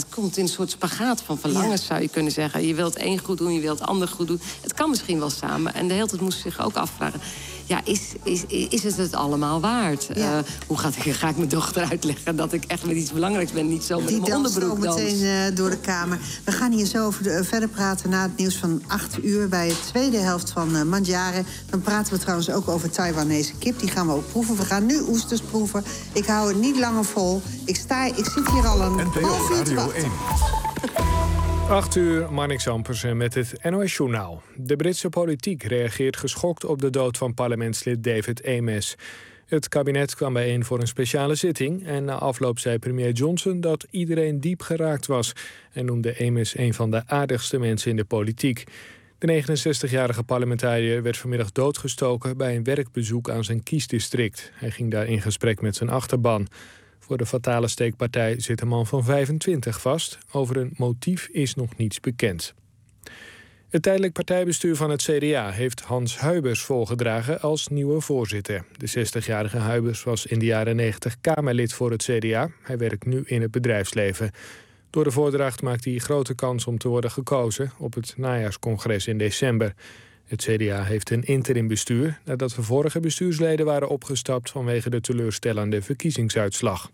komt in een soort spagaat van verlangens, ja. zou je kunnen zeggen. Je wilt het een goed doen, je wilt het ander goed doen. Het kan misschien wel samen. En de hele tijd moest ze zich ook afvragen... ja, is, is, is het het allemaal waard? Ja. Uh, hoe ga ik, ga ik mijn dochter uitleggen dat ik echt met iets belangrijks ben? Niet zo met mijn onderbroek dans. Die danst meteen uh, door de kamer. We gaan hier zo over de, uh, verder praten na het nieuws van acht uur... bij de tweede helft van uh, Mandjaren. Dan praten we trouwens ook over Taiwanese kip. Die gaan we ook proeven. We gaan nu oesters proeven. Ik hou het niet langer vol. Ik, sta, ik zit hier al een half uur te wachten. acht uur, Marnix Ampersen met het N O S-journaal. De Britse politiek reageert geschokt op de dood van parlementslid David Amess. Het kabinet kwam bijeen voor een speciale zitting... en na afloop zei premier Johnson dat iedereen diep geraakt was... en noemde Amess een van de aardigste mensen in de politiek. De negenenzestigjarige parlementariër werd vanmiddag doodgestoken... bij een werkbezoek aan zijn kiesdistrict. Hij ging daar in gesprek met zijn achterban. Voor de fatale steekpartij zit een man van vijfentwintig vast. Over een motief is nog niets bekend. Het tijdelijk partijbestuur van het C D A heeft Hans Huibers volgedragen als nieuwe voorzitter. De zestigjarige Huibers was in de jaren negentig Kamerlid voor het C D A. Hij werkt nu in het bedrijfsleven. Door de voordracht maakt hij grote kans om te worden gekozen op het najaarscongres in december. Het C D A heeft een interim bestuur nadat de vorige bestuursleden waren opgestapt vanwege de teleurstellende verkiezingsuitslag.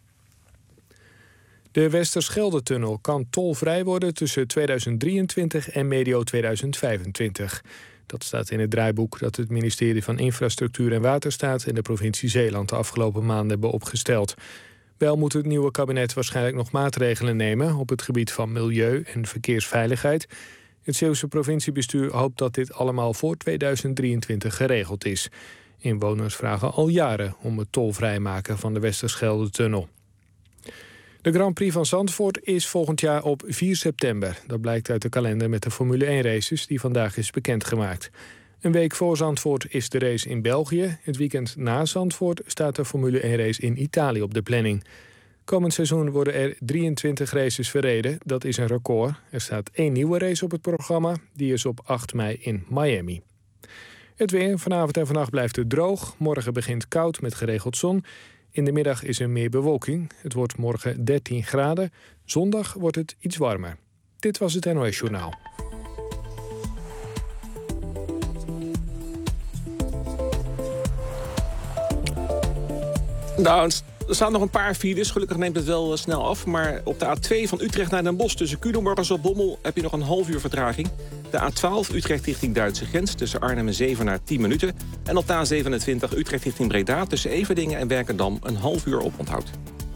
De Westerschelde-tunnel kan tolvrij worden tussen tweeduizend drieëntwintig en medio tweeduizend vijfentwintig. Dat staat in het draaiboek dat het ministerie van Infrastructuur en Waterstaat en de provincie Zeeland de afgelopen maanden hebben opgesteld. Wel moet het nieuwe kabinet waarschijnlijk nog maatregelen nemen op het gebied van milieu en verkeersveiligheid. Het Zeeuwse provinciebestuur hoopt dat dit allemaal voor tweeduizend drieëntwintig geregeld is. Inwoners vragen al jaren om het tolvrij maken van de Westerschelde-tunnel. De Grand Prix van Zandvoort is volgend jaar op vier september. Dat blijkt uit de kalender met de Formule één races die vandaag is bekendgemaakt. Een week voor Zandvoort is de race in België. Het weekend na Zandvoort staat de Formule één race in Italië op de planning. Komend seizoen worden er drieëntwintig races verreden. Dat is een record. Er staat één nieuwe race op het programma. Die is op acht mei in Miami. Het weer. Vanavond en vannacht blijft het droog. Morgen begint koud met geregeld zon. In de middag is er meer bewolking. Het wordt morgen dertien graden. Zondag wordt het iets warmer. Dit was het N O S-journaal. Nou, er staan nog een paar files. Gelukkig neemt het wel uh, snel af. Maar op de A twee van Utrecht naar Den Bosch tussen Culemborg en Bommel heb je nog een half uur vertraging. De A twaalf Utrecht richting Duitse grens tussen Arnhem en Zevenaar tien minuten. En op de A zevenentwintig Utrecht richting Breda tussen Everdingen en Werkendam een half uur op onthoud.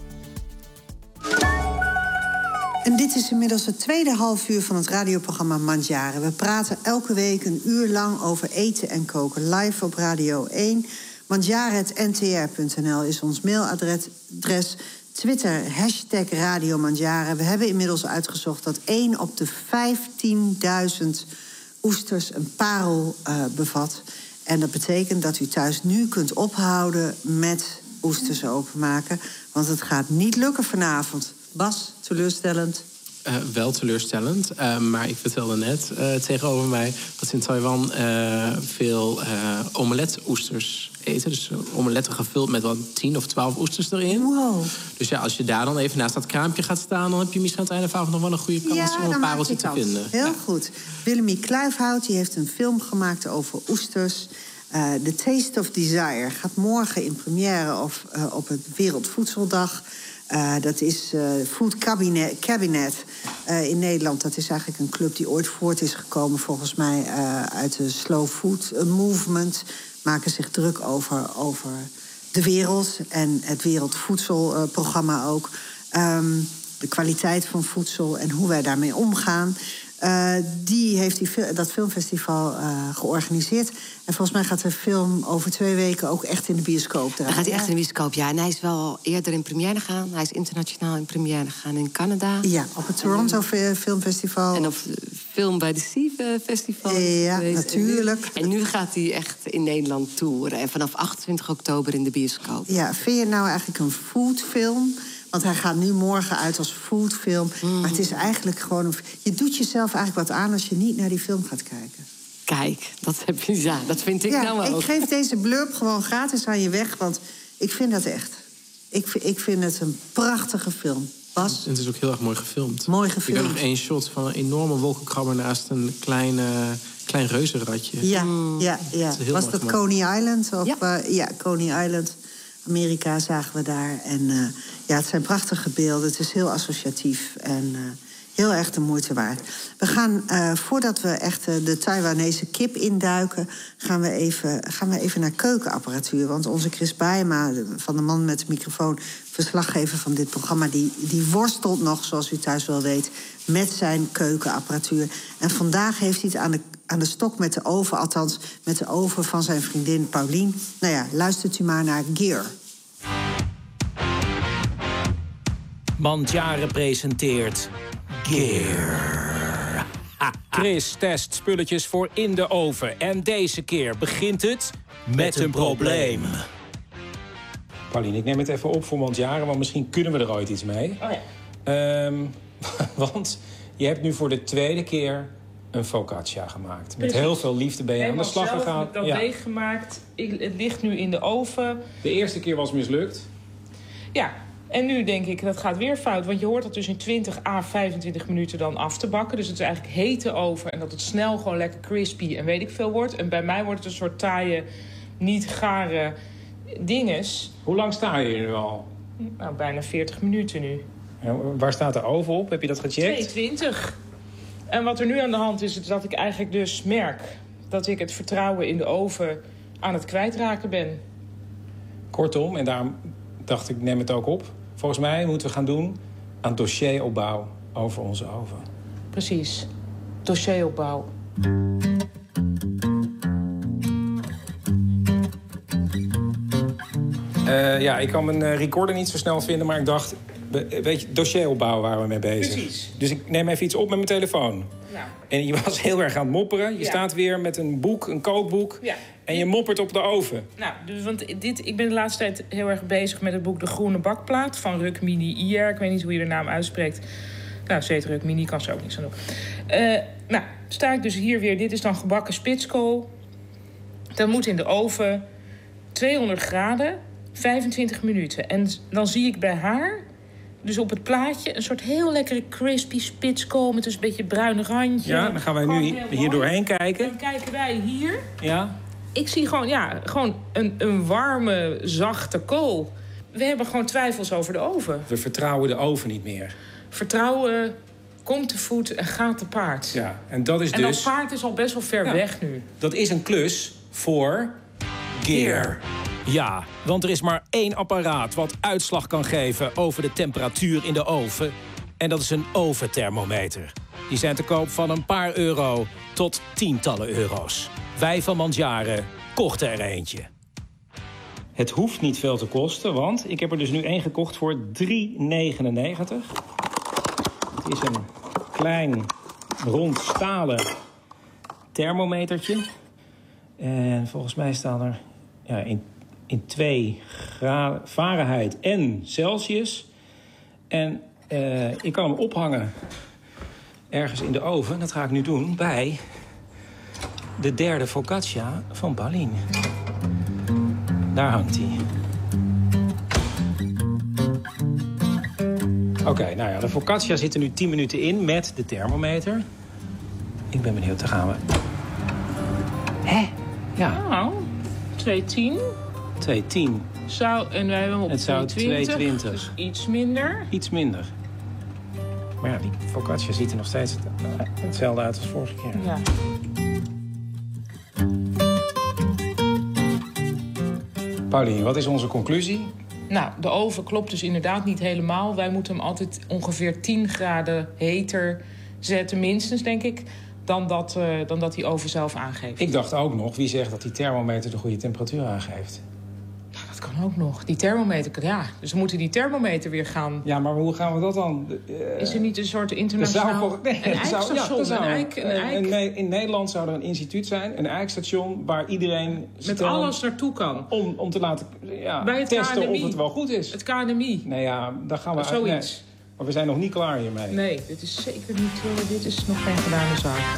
En dit is inmiddels het tweede half uur van het radioprogramma Mandjaren. We praten elke week een uur lang over eten en koken live op Radio één. mandjaren punt n t r punt n l is ons mailadres. Twitter, hashtag Radio Mandjaren. We hebben inmiddels uitgezocht dat één op de vijftienduizend oesters een parel uh, bevat. En dat betekent dat u thuis nu kunt ophouden met oesters openmaken. Want het gaat niet lukken vanavond. Bas, teleurstellend? Uh, wel teleurstellend, uh, maar ik vertelde net uh, tegenover mij dat ze in Taiwan uh, veel uh, omelet-oesters eten. Dus omeletten gevuld met wat tien of twaalf oesters erin. Wow. Dus ja, als je daar dan even naast dat kraampje gaat staan, dan heb je misschien aan het einde van de avond nog wel een goede kans ja, om een pareltje te vinden. Heel ja. goed. Willemie Kluifhout die heeft een film gemaakt over oesters. Uh, The Taste of Desire gaat morgen in première of, uh, op het Wereldvoedseldag. Uh, dat is uh, Food Cabinet, Cabinet uh, in Nederland. Dat is eigenlijk een club die ooit voort is gekomen, volgens mij, uh, uit de Slow Food Movement. Maken zich druk over, over de wereld en het Wereldvoedselprogramma uh, ook. Um, de kwaliteit van voedsel en hoe wij daarmee omgaan. Uh, die heeft die, dat filmfestival uh, georganiseerd. En volgens mij gaat de film over twee weken ook echt in de bioscoop draaien. Dan gaat hij echt in de bioscoop, ja. En hij is wel eerder in première gegaan. Hij is internationaal in première gegaan in Canada. Ja, op het Toronto en, Filmfestival. En op Film by the Sea Festival. Ja, geweest. Natuurlijk. En nu, en nu gaat hij echt in Nederland toeren. En vanaf achtentwintig oktober in de bioscoop. Ja, vind je nou eigenlijk een foodfilm? Want hij gaat nu morgen uit als foodfilm. Mm. Maar het is eigenlijk gewoon een... Je doet jezelf eigenlijk wat aan als je niet naar die film gaat kijken. Kijk, dat, heb je, ja, dat vind ik ja, nou ook. Ik geef deze blurb gewoon gratis aan je weg, want ik vind dat echt. Ik, ik vind het een prachtige film. Bas? Het is ook heel erg mooi gefilmd. Mooi gefilmd. Ik heb nog één shot van een enorme wolkenkrabber naast een kleine, klein reuzenradje. Ja, ja, ja. Was dat Coney Island? Of, ja. Uh, ja, Coney Island. Amerika zagen we daar. En uh, ja, het zijn prachtige beelden. Het is heel associatief en uh, heel erg de moeite waard. We gaan, uh, voordat we echt uh, de Taiwanese kip induiken... Gaan we, even, gaan we even naar keukenapparatuur. Want onze Chris Baaema, van de man met de microfoon... verslaggever van dit programma, die, die worstelt nog, zoals u thuis wel weet... met zijn keukenapparatuur. En vandaag heeft hij het aan de, aan de stok met de oven... althans met de oven van zijn vriendin Paulien. Nou ja, luistert u maar naar Gear. Mandjaren presenteert Gear. Chris test spulletjes voor in de oven. En deze keer begint het met een probleem. Paulien, ik neem het even op voor Mandjaren, want misschien kunnen we er ooit iets mee. Oh ja. Um, want je hebt nu voor de tweede keer een focaccia gemaakt. Met Precies. heel veel liefde ben je aan de slag zelf gegaan. Heb ik dat ja. deeg gemaakt. Ik, het ligt nu in de oven. De eerste keer was mislukt. Ja, en nu denk ik, dat gaat weer fout. Want je hoort dat dus in twintig à vijfentwintig minuten dan af te bakken. Dus het is eigenlijk hete oven. En dat het snel gewoon lekker crispy en weet ik veel wordt. En bij mij wordt het een soort taaie, niet gare dinges. Hoe lang sta je hier nu al? Nou, bijna veertig minuten nu. Ja, waar staat de oven op? Heb je dat gecheckt? tweeëntwintig. En wat er nu aan de hand is, is dat ik eigenlijk dus merk... dat ik het vertrouwen in de oven aan het kwijtraken ben. Kortom, en daarom dacht ik, neem het ook op. Volgens mij moeten we gaan doen aan dossieropbouw over onze oven. Precies. Dossieropbouw. Uh, ja, ik kan mijn uh, recorder niet zo snel vinden, maar ik dacht... Weet je, dossieropbouw waren we mee bezig. Precies. Dus ik neem even iets op met mijn telefoon. Nou. En je was heel erg aan het mopperen. Je Ja. staat weer met een boek, een kookboek. Ja. En je moppert op de oven. Nou, dus, want dit, ik ben de laatste tijd heel erg bezig met het boek De Groene Bakplaat van Rukmini Iyer. Ik weet niet hoe je de naam uitspreekt. Nou, ze heet Rukmini, kan ze ook niks aan doen. Uh, nou, sta ik dus hier weer. Dit is dan gebakken spitskool. Dat moet in de oven. tweehonderd graden, vijfentwintig minuten. En dan zie ik bij haar, dus op het plaatje, een soort heel lekkere crispy spitskool met dus een beetje bruin randje. Ja, dan gaan wij Gewoon nu heel hier mooi. doorheen kijken. Dan kijken wij hier. Ja. Ik zie gewoon, ja, gewoon een, een warme, zachte kool. We hebben gewoon twijfels over de oven. We vertrouwen de oven niet meer. Vertrouwen komt te voet en gaat te paard. Ja, en dat is en dus... dat paard is al best wel ver Ja. weg nu. Dat is een klus voor Gear. Ja, want er is maar één apparaat wat uitslag kan geven over de temperatuur in de oven. En dat is een oventhermometer. Die zijn te koop van een paar euro tot tientallen euro's. Wij van Mandjaren kochten er eentje. Het hoeft niet veel te kosten, want ik heb er dus nu één gekocht voor drie negenennegentig. Het is een klein, rond stalen thermometertje. En volgens mij staan er ja, in, in twee graden Fahrenheit en Celsius. En uh, ik kan hem ophangen ergens in de oven. Dat ga ik nu doen bij de derde focaccia van Paulien. Daar hangt hij. Oké, okay, nou ja, de focaccia zit er nu tien minuten in met de thermometer. Ik ben benieuwd, daar gaan we. Hè? Ja. Nou, twee tien. twee tien. Zou, en wij hebben hem op Het zou tweeëntwintig, tweeëntwintig. dus iets minder. Iets minder. Maar ja, die focaccia ziet er nog steeds hetzelfde uit als vorige keer. Ja. Paulien, wat is onze conclusie? Nou, de oven klopt dus inderdaad niet helemaal. Wij moeten hem altijd ongeveer tien graden heter zetten, minstens, denk ik, dan dat, uh, dan dat die oven zelf aangeeft. Ik dacht ook nog, wie zegt dat die thermometer de goede temperatuur aangeeft? Ja, dat kan ook nog. Die thermometer, ja. Dus we moeten die thermometer weer gaan... Ja, maar hoe gaan we dat dan? Uh, is er niet een soort internationaal... Zou, nee, een zou, ja, eikstation? zou, een eik, een eik. In, in Nederland zou er een instituut zijn, een eikstation, waar iedereen... met alles naartoe kan. Om, om te laten ja, Bij het testen K N M I. of het wel goed is. Het K N M I. Nee, ja, daar gaan we... Zoiets. Nee, maar we zijn nog niet klaar hiermee. Nee, dit is zeker niet... Uh, dit is nog geen gedane zaak.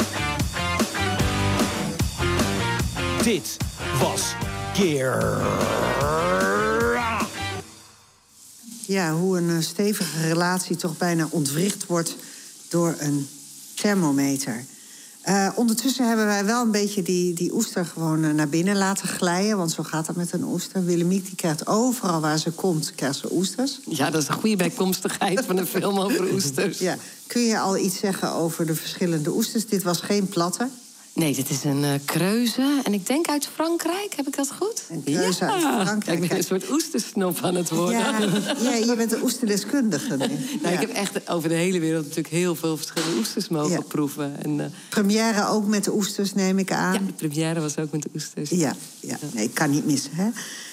Dit was Gear. ja, hoe een uh, stevige relatie toch bijna ontwricht wordt door een thermometer. Uh, ondertussen hebben wij wel een beetje die, die oester gewoon uh, naar binnen laten glijden. Want zo gaat dat met een oester. Willemiek die krijgt overal waar ze komt, krijgt ze oesters. Ja, dat is een goede bijkomstigheid van een film over oesters. Ja. Kun je al iets zeggen over de verschillende oesters? Dit was geen platte. Nee, dit is een uh, kreuze. En ik denk uit Frankrijk, heb ik dat goed? Een kreuze ja. uit Frankrijk. Ik ben een soort oestersnop aan het worden. Ja, ja, je bent een oesterdeskundige. nou, ja. Ik heb echt over de hele wereld natuurlijk heel veel verschillende oesters mogen ja. proeven. En, uh, première ook met de oesters, neem ik aan. Ja, de première was ook met de oesters. Ja, ja. Nee, ik kan niet missen, hè?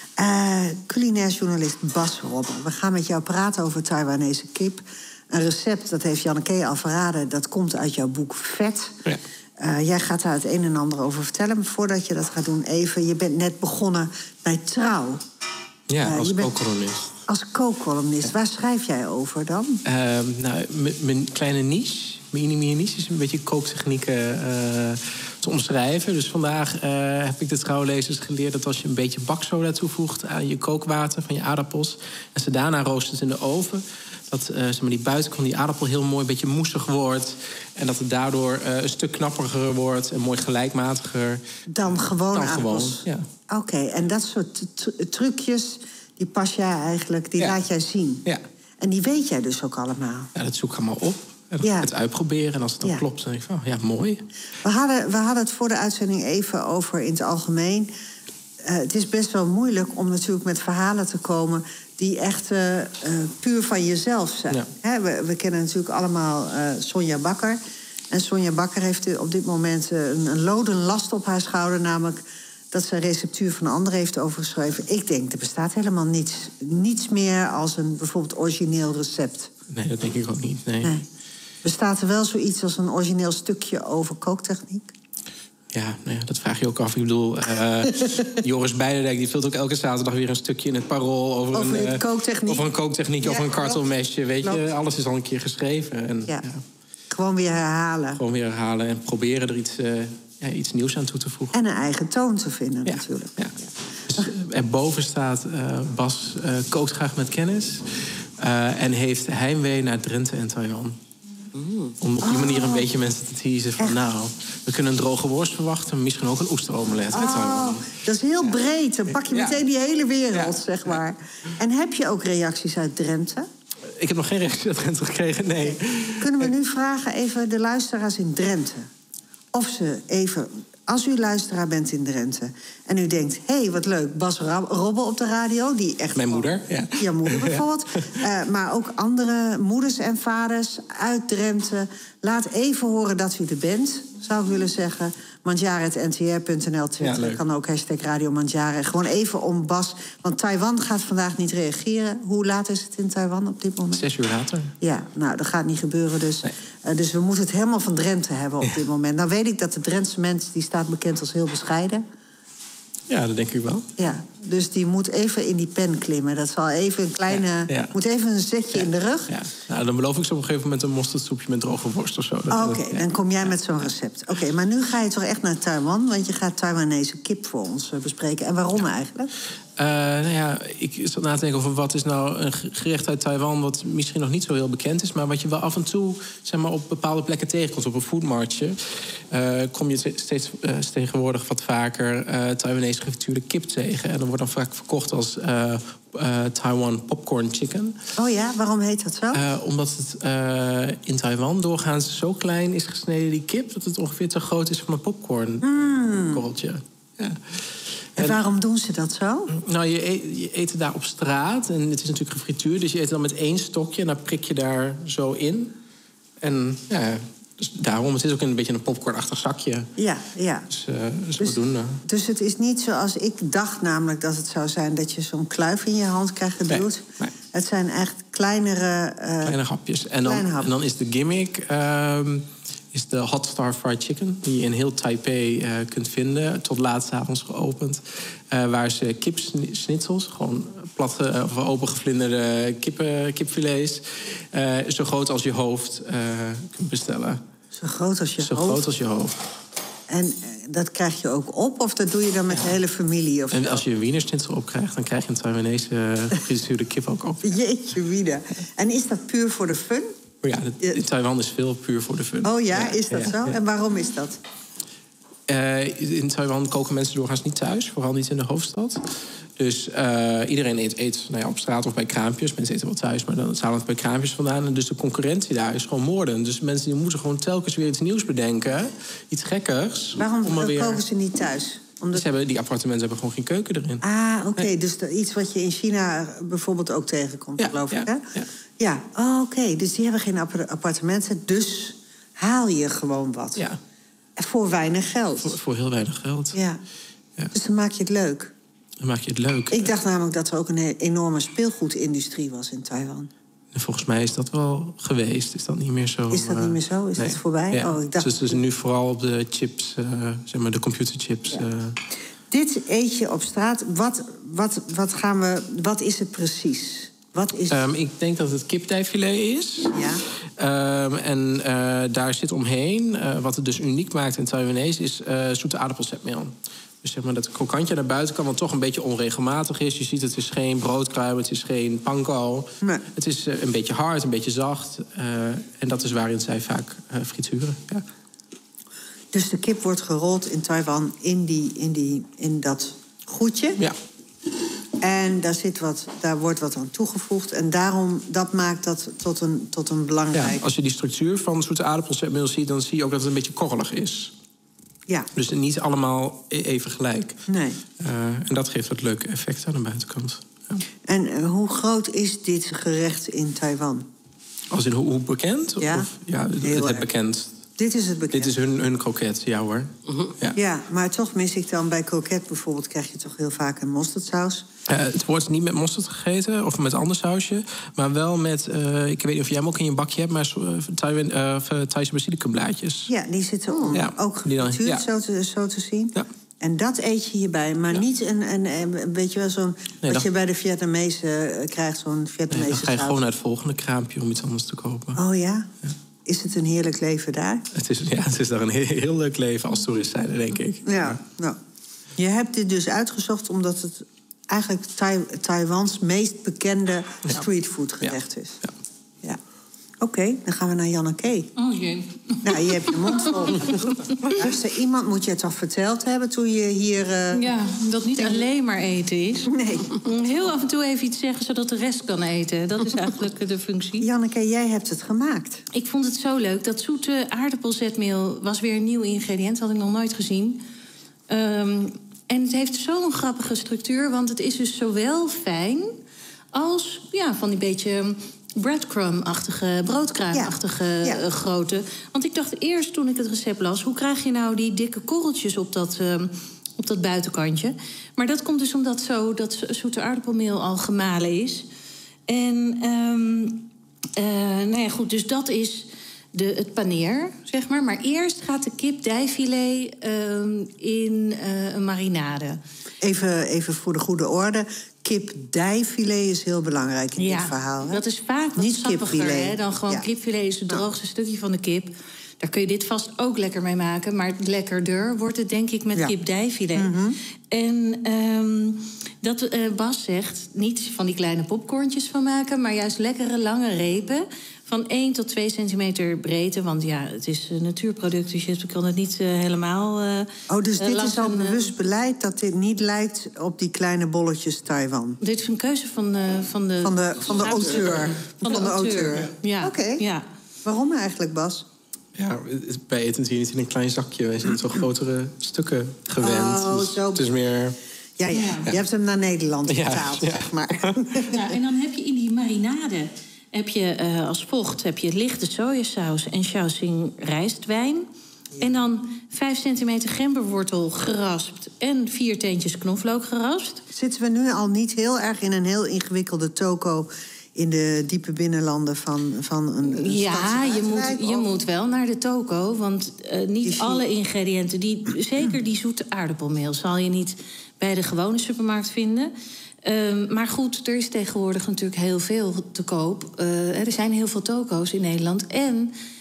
Uh, culinair journalist Bas Robbe. We gaan met jou praten over Taiwanese kip. Een recept, dat heeft Janneke al verraden, dat komt uit jouw boek Vet. Ja. Uh, jij gaat daar het een en ander over vertellen. Maar voordat je dat gaat doen, even... je bent net begonnen bij Trouw. Ja, uh, als kookcolumnist. Als kookcolumnist. Ja. Waar schrijf jij over dan? Uh, nou, mijn kleine niche, mijn mini niche... is een beetje kooktechnieken uh, te omschrijven. Dus vandaag uh, heb ik de Trouwlezers geleerd... dat als je een beetje baksoda toevoegt aan je kookwater van je aardappels... en ze daarna roostert in de oven... dat uh, zeg maar, die buitenkant van die aardappel heel mooi een beetje moessig wordt... en dat het daardoor uh, een stuk knapperiger wordt en mooi gelijkmatiger. Dan gewoon Dan aardappels? Ja. Oké, okay, en dat soort trucjes, die pas jij eigenlijk, die ja. laat jij zien? Ja. En die weet jij dus ook allemaal? Ja, dat zoek ik allemaal op. En ja. het uitproberen. En als het dan ja. klopt, dan denk ik van, ja, mooi. We hadden, we hadden het voor de uitzending even over in het algemeen. Uh, het is best wel moeilijk om natuurlijk met verhalen te komen... die echt uh, uh, puur van jezelf zijn. Ja. He, we, we kennen natuurlijk allemaal uh, Sonja Bakker. En Sonja Bakker heeft op dit moment uh, een, een loden last op haar schouder... namelijk dat ze een receptuur van anderen heeft overgeschreven. Ik denk, er bestaat helemaal niets, niets meer als een bijvoorbeeld origineel recept. Nee, dat denk ik ook niet, nee. nee. Bestaat er wel zoiets als een origineel stukje over kooktechniek? Ja, nou ja, dat vraag je ook af. Ik bedoel, uh, Joris Beiderdijk die vult ook elke zaterdag weer een stukje in het Parool... over, over een, uh, kooktechniek. Over een kooktechniek, ja, over een kartelmesje. Weet klopt. je, alles is al een keer geschreven. En, ja. Ja. Gewoon weer herhalen. Gewoon weer herhalen en proberen er iets, uh, ja, iets nieuws aan toe te voegen. En een eigen toon te vinden, ja. natuurlijk. Ja. Dus, erboven staat uh, Bas uh, kookt graag met kennis... Uh, en heeft heimwee naar Drenthe en Taiwan. Mm. Om op die manier een beetje mensen te teasen van... Echt? nou, we kunnen een droge worst verwachten... misschien ook een oesteromelet. Oh, dat is heel breed. Dan pak je ja. meteen die hele wereld, ja. zeg maar. En heb je ook reacties uit Drenthe? Ik heb nog geen reacties uit Drenthe gekregen, nee. Kunnen we nu vragen, even de luisteraars in Drenthe... of ze even... Als u luisteraar bent in Drenthe en u denkt... hé, hey, wat leuk, Bas Robbe op de radio. Die echt Mijn moeder, ja. Jouw moeder bijvoorbeeld. Ja. Uh, maar ook andere moeders en vaders uit Drenthe. Laat even horen dat u er bent, zou ik willen zeggen. Mandjaren at n t r punt n l, Twitter. Ja, kan ook hashtag Radio Mandjaren. Gewoon even om Bas, want Taiwan gaat vandaag niet reageren. Hoe laat is het in Taiwan op dit moment? Zes uur later. Ja, nou, dat gaat niet gebeuren dus. Nee. Uh, dus we moeten het helemaal van Drenthe hebben op ja. dit moment. Nou weet ik dat de Drentse mens, die staat bekend als heel bescheiden. Ja, dat denk ik wel. Ja, dus die moet even in die pen klimmen. Dat zal even een kleine... Ja, ja. Moet even een zetje ja. in de rug. Ja. Nou, dan beloof ik ze op een gegeven moment een mosterdsoepje met droge worst of zo. Oké, okay, ja. dan kom jij met zo'n recept. Oké, okay, maar nu ga je toch echt naar Taiwan... want je gaat Taiwanese kip voor ons bespreken. En waarom ja. eigenlijk? Uh, nou ja, ik zat na te denken over wat is nou een gerecht uit Taiwan... wat misschien nog niet zo heel bekend is... maar wat je wel af en toe zeg maar, op bepaalde plekken tegenkomt. Op een foodmarktje uh, kom je steeds uh, tegenwoordig wat vaker... Uh, Taiwanese gefrituurde kip tegen. En dat wordt dan vaak verkocht als uh, uh, Taiwan popcorn chicken. Oh ja, waarom heet dat zo? Uh, omdat het uh, in Taiwan doorgaans zo klein is gesneden, die kip... dat het ongeveer te groot is van een popcornkorreltje. Mm. Ja. En waarom doen ze dat zo? Nou, je eet, je eet het daar op straat. En het is natuurlijk gefrituurd. Dus je eet het dan met één stokje. En dan prik je daar zo in. En ja, dus daarom. Het is ook een beetje een popcornachtig zakje. Ja, ja. Dus, uh, dus, dus, dus het is niet zoals ik dacht namelijk dat het zou zijn... dat je zo'n kluif in je hand krijgt geduwd. Nee, nee. Het zijn echt kleinere... Uh, kleine hapjes. En dan, hapjes. En dan is de gimmick... Uh, is de Hot Star Fried Chicken, die je in heel Taipei uh, kunt vinden. Tot laat 's avonds geopend. Uh, waar ze kipschnitzels, gewoon platte uh, of opengevlinderde kippen, kipfilets... Uh, zo groot als je hoofd uh, kunt bestellen. Zo groot als je zo hoofd? Zo groot als je hoofd. En uh, dat krijg je ook op? Of dat doe je dan met ja. de hele familie? Of en zo? Als je een wienerschnitzel opkrijgt, dan krijg je een Taiwanese uh, gefrituurde kip ook op. Jeetje, wiener. En is dat puur voor de fun? Ja, in Taiwan is veel puur voor de fun. Oh ja, ja is dat ja, zo? Ja. En waarom is dat? Uh, in Taiwan koken mensen doorgaans niet thuis, vooral niet in de hoofdstad. Dus uh, iedereen eet, eet nou ja, op straat of bij kraampjes. Mensen eten wel thuis, maar dan halen het bij kraampjes vandaan. En dus de concurrentie daar is gewoon moordend. Dus mensen die moeten gewoon telkens weer iets nieuws bedenken. Iets gekkers. Waarom om weer... koken ze niet thuis? Omdat... Dus hebben, die appartementen hebben gewoon geen keuken erin. Ah, oké. Okay. Nee. Dus de, iets wat je in China bijvoorbeeld ook tegenkomt, ja, geloof ja, ik, hè? Ja. Ja, oh, oké. Okay. Dus die hebben geen appartementen. Dus haal je gewoon wat. Ja. Voor weinig geld. Voor, voor heel weinig geld. Ja. ja. Dus dan maak je het leuk. Dan maak je het leuk. Ik dacht namelijk dat er ook een enorme speelgoedindustrie was in Taiwan. En volgens mij is dat wel geweest. Is dat niet meer zo? Is dat uh, niet meer zo? Is nee. dat voorbij? Ja. Oh, ik dacht... Dus het is nu vooral op de chips, uh, zeg maar de computerchips. Ja. Uh... Dit eet je op straat. Wat, wat, wat, gaan we, wat is het precies? Wat is... Um, ik denk dat het kipdijfilet is. Ja. Um, en uh, daar zit omheen, uh, wat het dus uniek maakt in Taiwanese, is uh, zoete aardappelzetmeel. Dus zeg maar dat het krokantje naar buiten kan, wat toch een beetje onregelmatig is. Je ziet, het is geen broodkruim, het is geen panko. Nee. Het is uh, een beetje hard, een beetje zacht. Uh, en dat is waarin zij vaak uh, frituren. Ja. Dus de kip wordt gerold in Taiwan in, die, in, die, in dat goedje. Ja. En daar, zit wat, daar wordt wat aan toegevoegd. En daarom, dat maakt dat tot een, tot een belangrijk... Ja, als je die structuur van zoete aardappelzetmeel ziet, dan zie je ook dat het een beetje korrelig is. Ja. Dus niet allemaal even gelijk. Nee. Uh, en dat geeft wat leuke effecten aan de buitenkant. Ja. En uh, hoe groot is dit gerecht in Taiwan? Als in hoe, hoe bekend? Ja, of, ja het, heel het erg. bekend. Dit is het bekend. Dit is hun, hun kroket, ja hoor. Uh-huh. ja. ja, maar toch mis ik dan bij kroket bijvoorbeeld... krijg je toch heel vaak een mosterdsaus? Uh, het wordt niet met mosterd gegeten of met ander sausje... maar wel met, uh, ik weet niet of jij hem ook in je bakje hebt... maar uh, Taiwan, uh, Thaise basilicumblaadjes. Ja, die zitten om, ja, ook gefrituurd, ja. zo, te, zo te zien. Ja. En dat eet je hierbij, maar ja. niet een, een, een beetje wel zo'n... Nee, wat dat... je bij de Vietnamese uh, krijgt, zo'n Vietnamese nee, dan ga je saus. gewoon naar het volgende kraampje om iets anders te kopen. Oh ja? ja. Is het een heerlijk leven daar? Het is, ja, het is daar een heel, heel leuk leven als toerist zijn, denk ik. Ja, ja. Nou. Je hebt dit dus uitgezocht omdat het eigenlijk Tai- Taiwans meest bekende ja. streetfoodgerecht ja. is. Ja. ja. Oké, okay, dan gaan we naar Janneke. Oh jee. Nou, je hebt je mond vol. Luister, iemand moet je het toch verteld hebben toen je hier... Uh... Ja, dat niet alleen maar eten is. Nee. Heel af en toe even iets zeggen zodat de rest kan eten. Dat is eigenlijk de functie. Janneke, jij hebt het gemaakt. Ik vond het zo leuk. Dat zoete aardappelzetmeel was weer een nieuw ingrediënt. Had ik nog nooit gezien. Um, en het heeft zo'n grappige structuur. Want het is dus zowel fijn als ja, van die beetje... breadcrumb-achtige, broodkruimachtige ja. ja. grootte. Want ik dacht eerst toen ik het recept las... hoe krijg je nou die dikke korreltjes op dat, uh, op dat buitenkantje? Maar dat komt dus omdat zo dat zoete aardappelmeel al gemalen is. En um, uh, nou ja, goed, dus dat is de, het paneer, zeg maar. Maar eerst gaat de kip dijfilet um, in uh, een marinade. Even, even voor de goede orde... Kip dijfilet is heel belangrijk in ja, dit verhaal. Hè? Dat is vaak wat niet sappiger hè, dan gewoon ja. kipfilet is het droogste ja. stukje van de kip. Daar kun je dit vast ook lekker mee maken. Maar lekkerder wordt het denk ik met ja. kip dijfilet. Mm-hmm. En um, dat uh, Bas zegt, niet van die kleine popcorntjes van maken... maar juist lekkere lange repen van één tot twee centimeter breedte. Want ja, het is een natuurproduct, dus je kan het niet uh, helemaal... Uh, oh, dus dit is al een, bewust beleid dat dit niet lijkt op die kleine bolletjes Taiwan? Dit is een keuze van, uh, van de... Van de, van de auteur. Van de, van de auteur. auteur. Ja. Oké. Okay. Ja. Waarom eigenlijk, Bas? Ja, wij eten hier niet in een klein zakje. Wij zijn toch grotere stukken gewend. Oh, dus zo... Het is meer... Ja, ja, ja. Je hebt hem naar Nederland ja, betaald, ja. zeg maar. Ja, en dan heb je in die marinade... heb je uh, als vocht heb je lichte sojasaus en Shaoxing rijstwijn. Ja. En dan vijf centimeter gemberwortel geraspt... en vier teentjes knoflook geraspt. Zitten we nu al niet heel erg in een heel ingewikkelde toko... in de diepe binnenlanden van, van een, een ja, je moet, je moet wel naar de toko. Want uh, niet die alle ingrediënten... Die, zeker die zoete aardappelmeel... zal je niet bij de gewone supermarkt vinden... Um, maar goed, er is tegenwoordig natuurlijk heel veel te koop. Uh, er zijn heel veel toko's in Nederland. En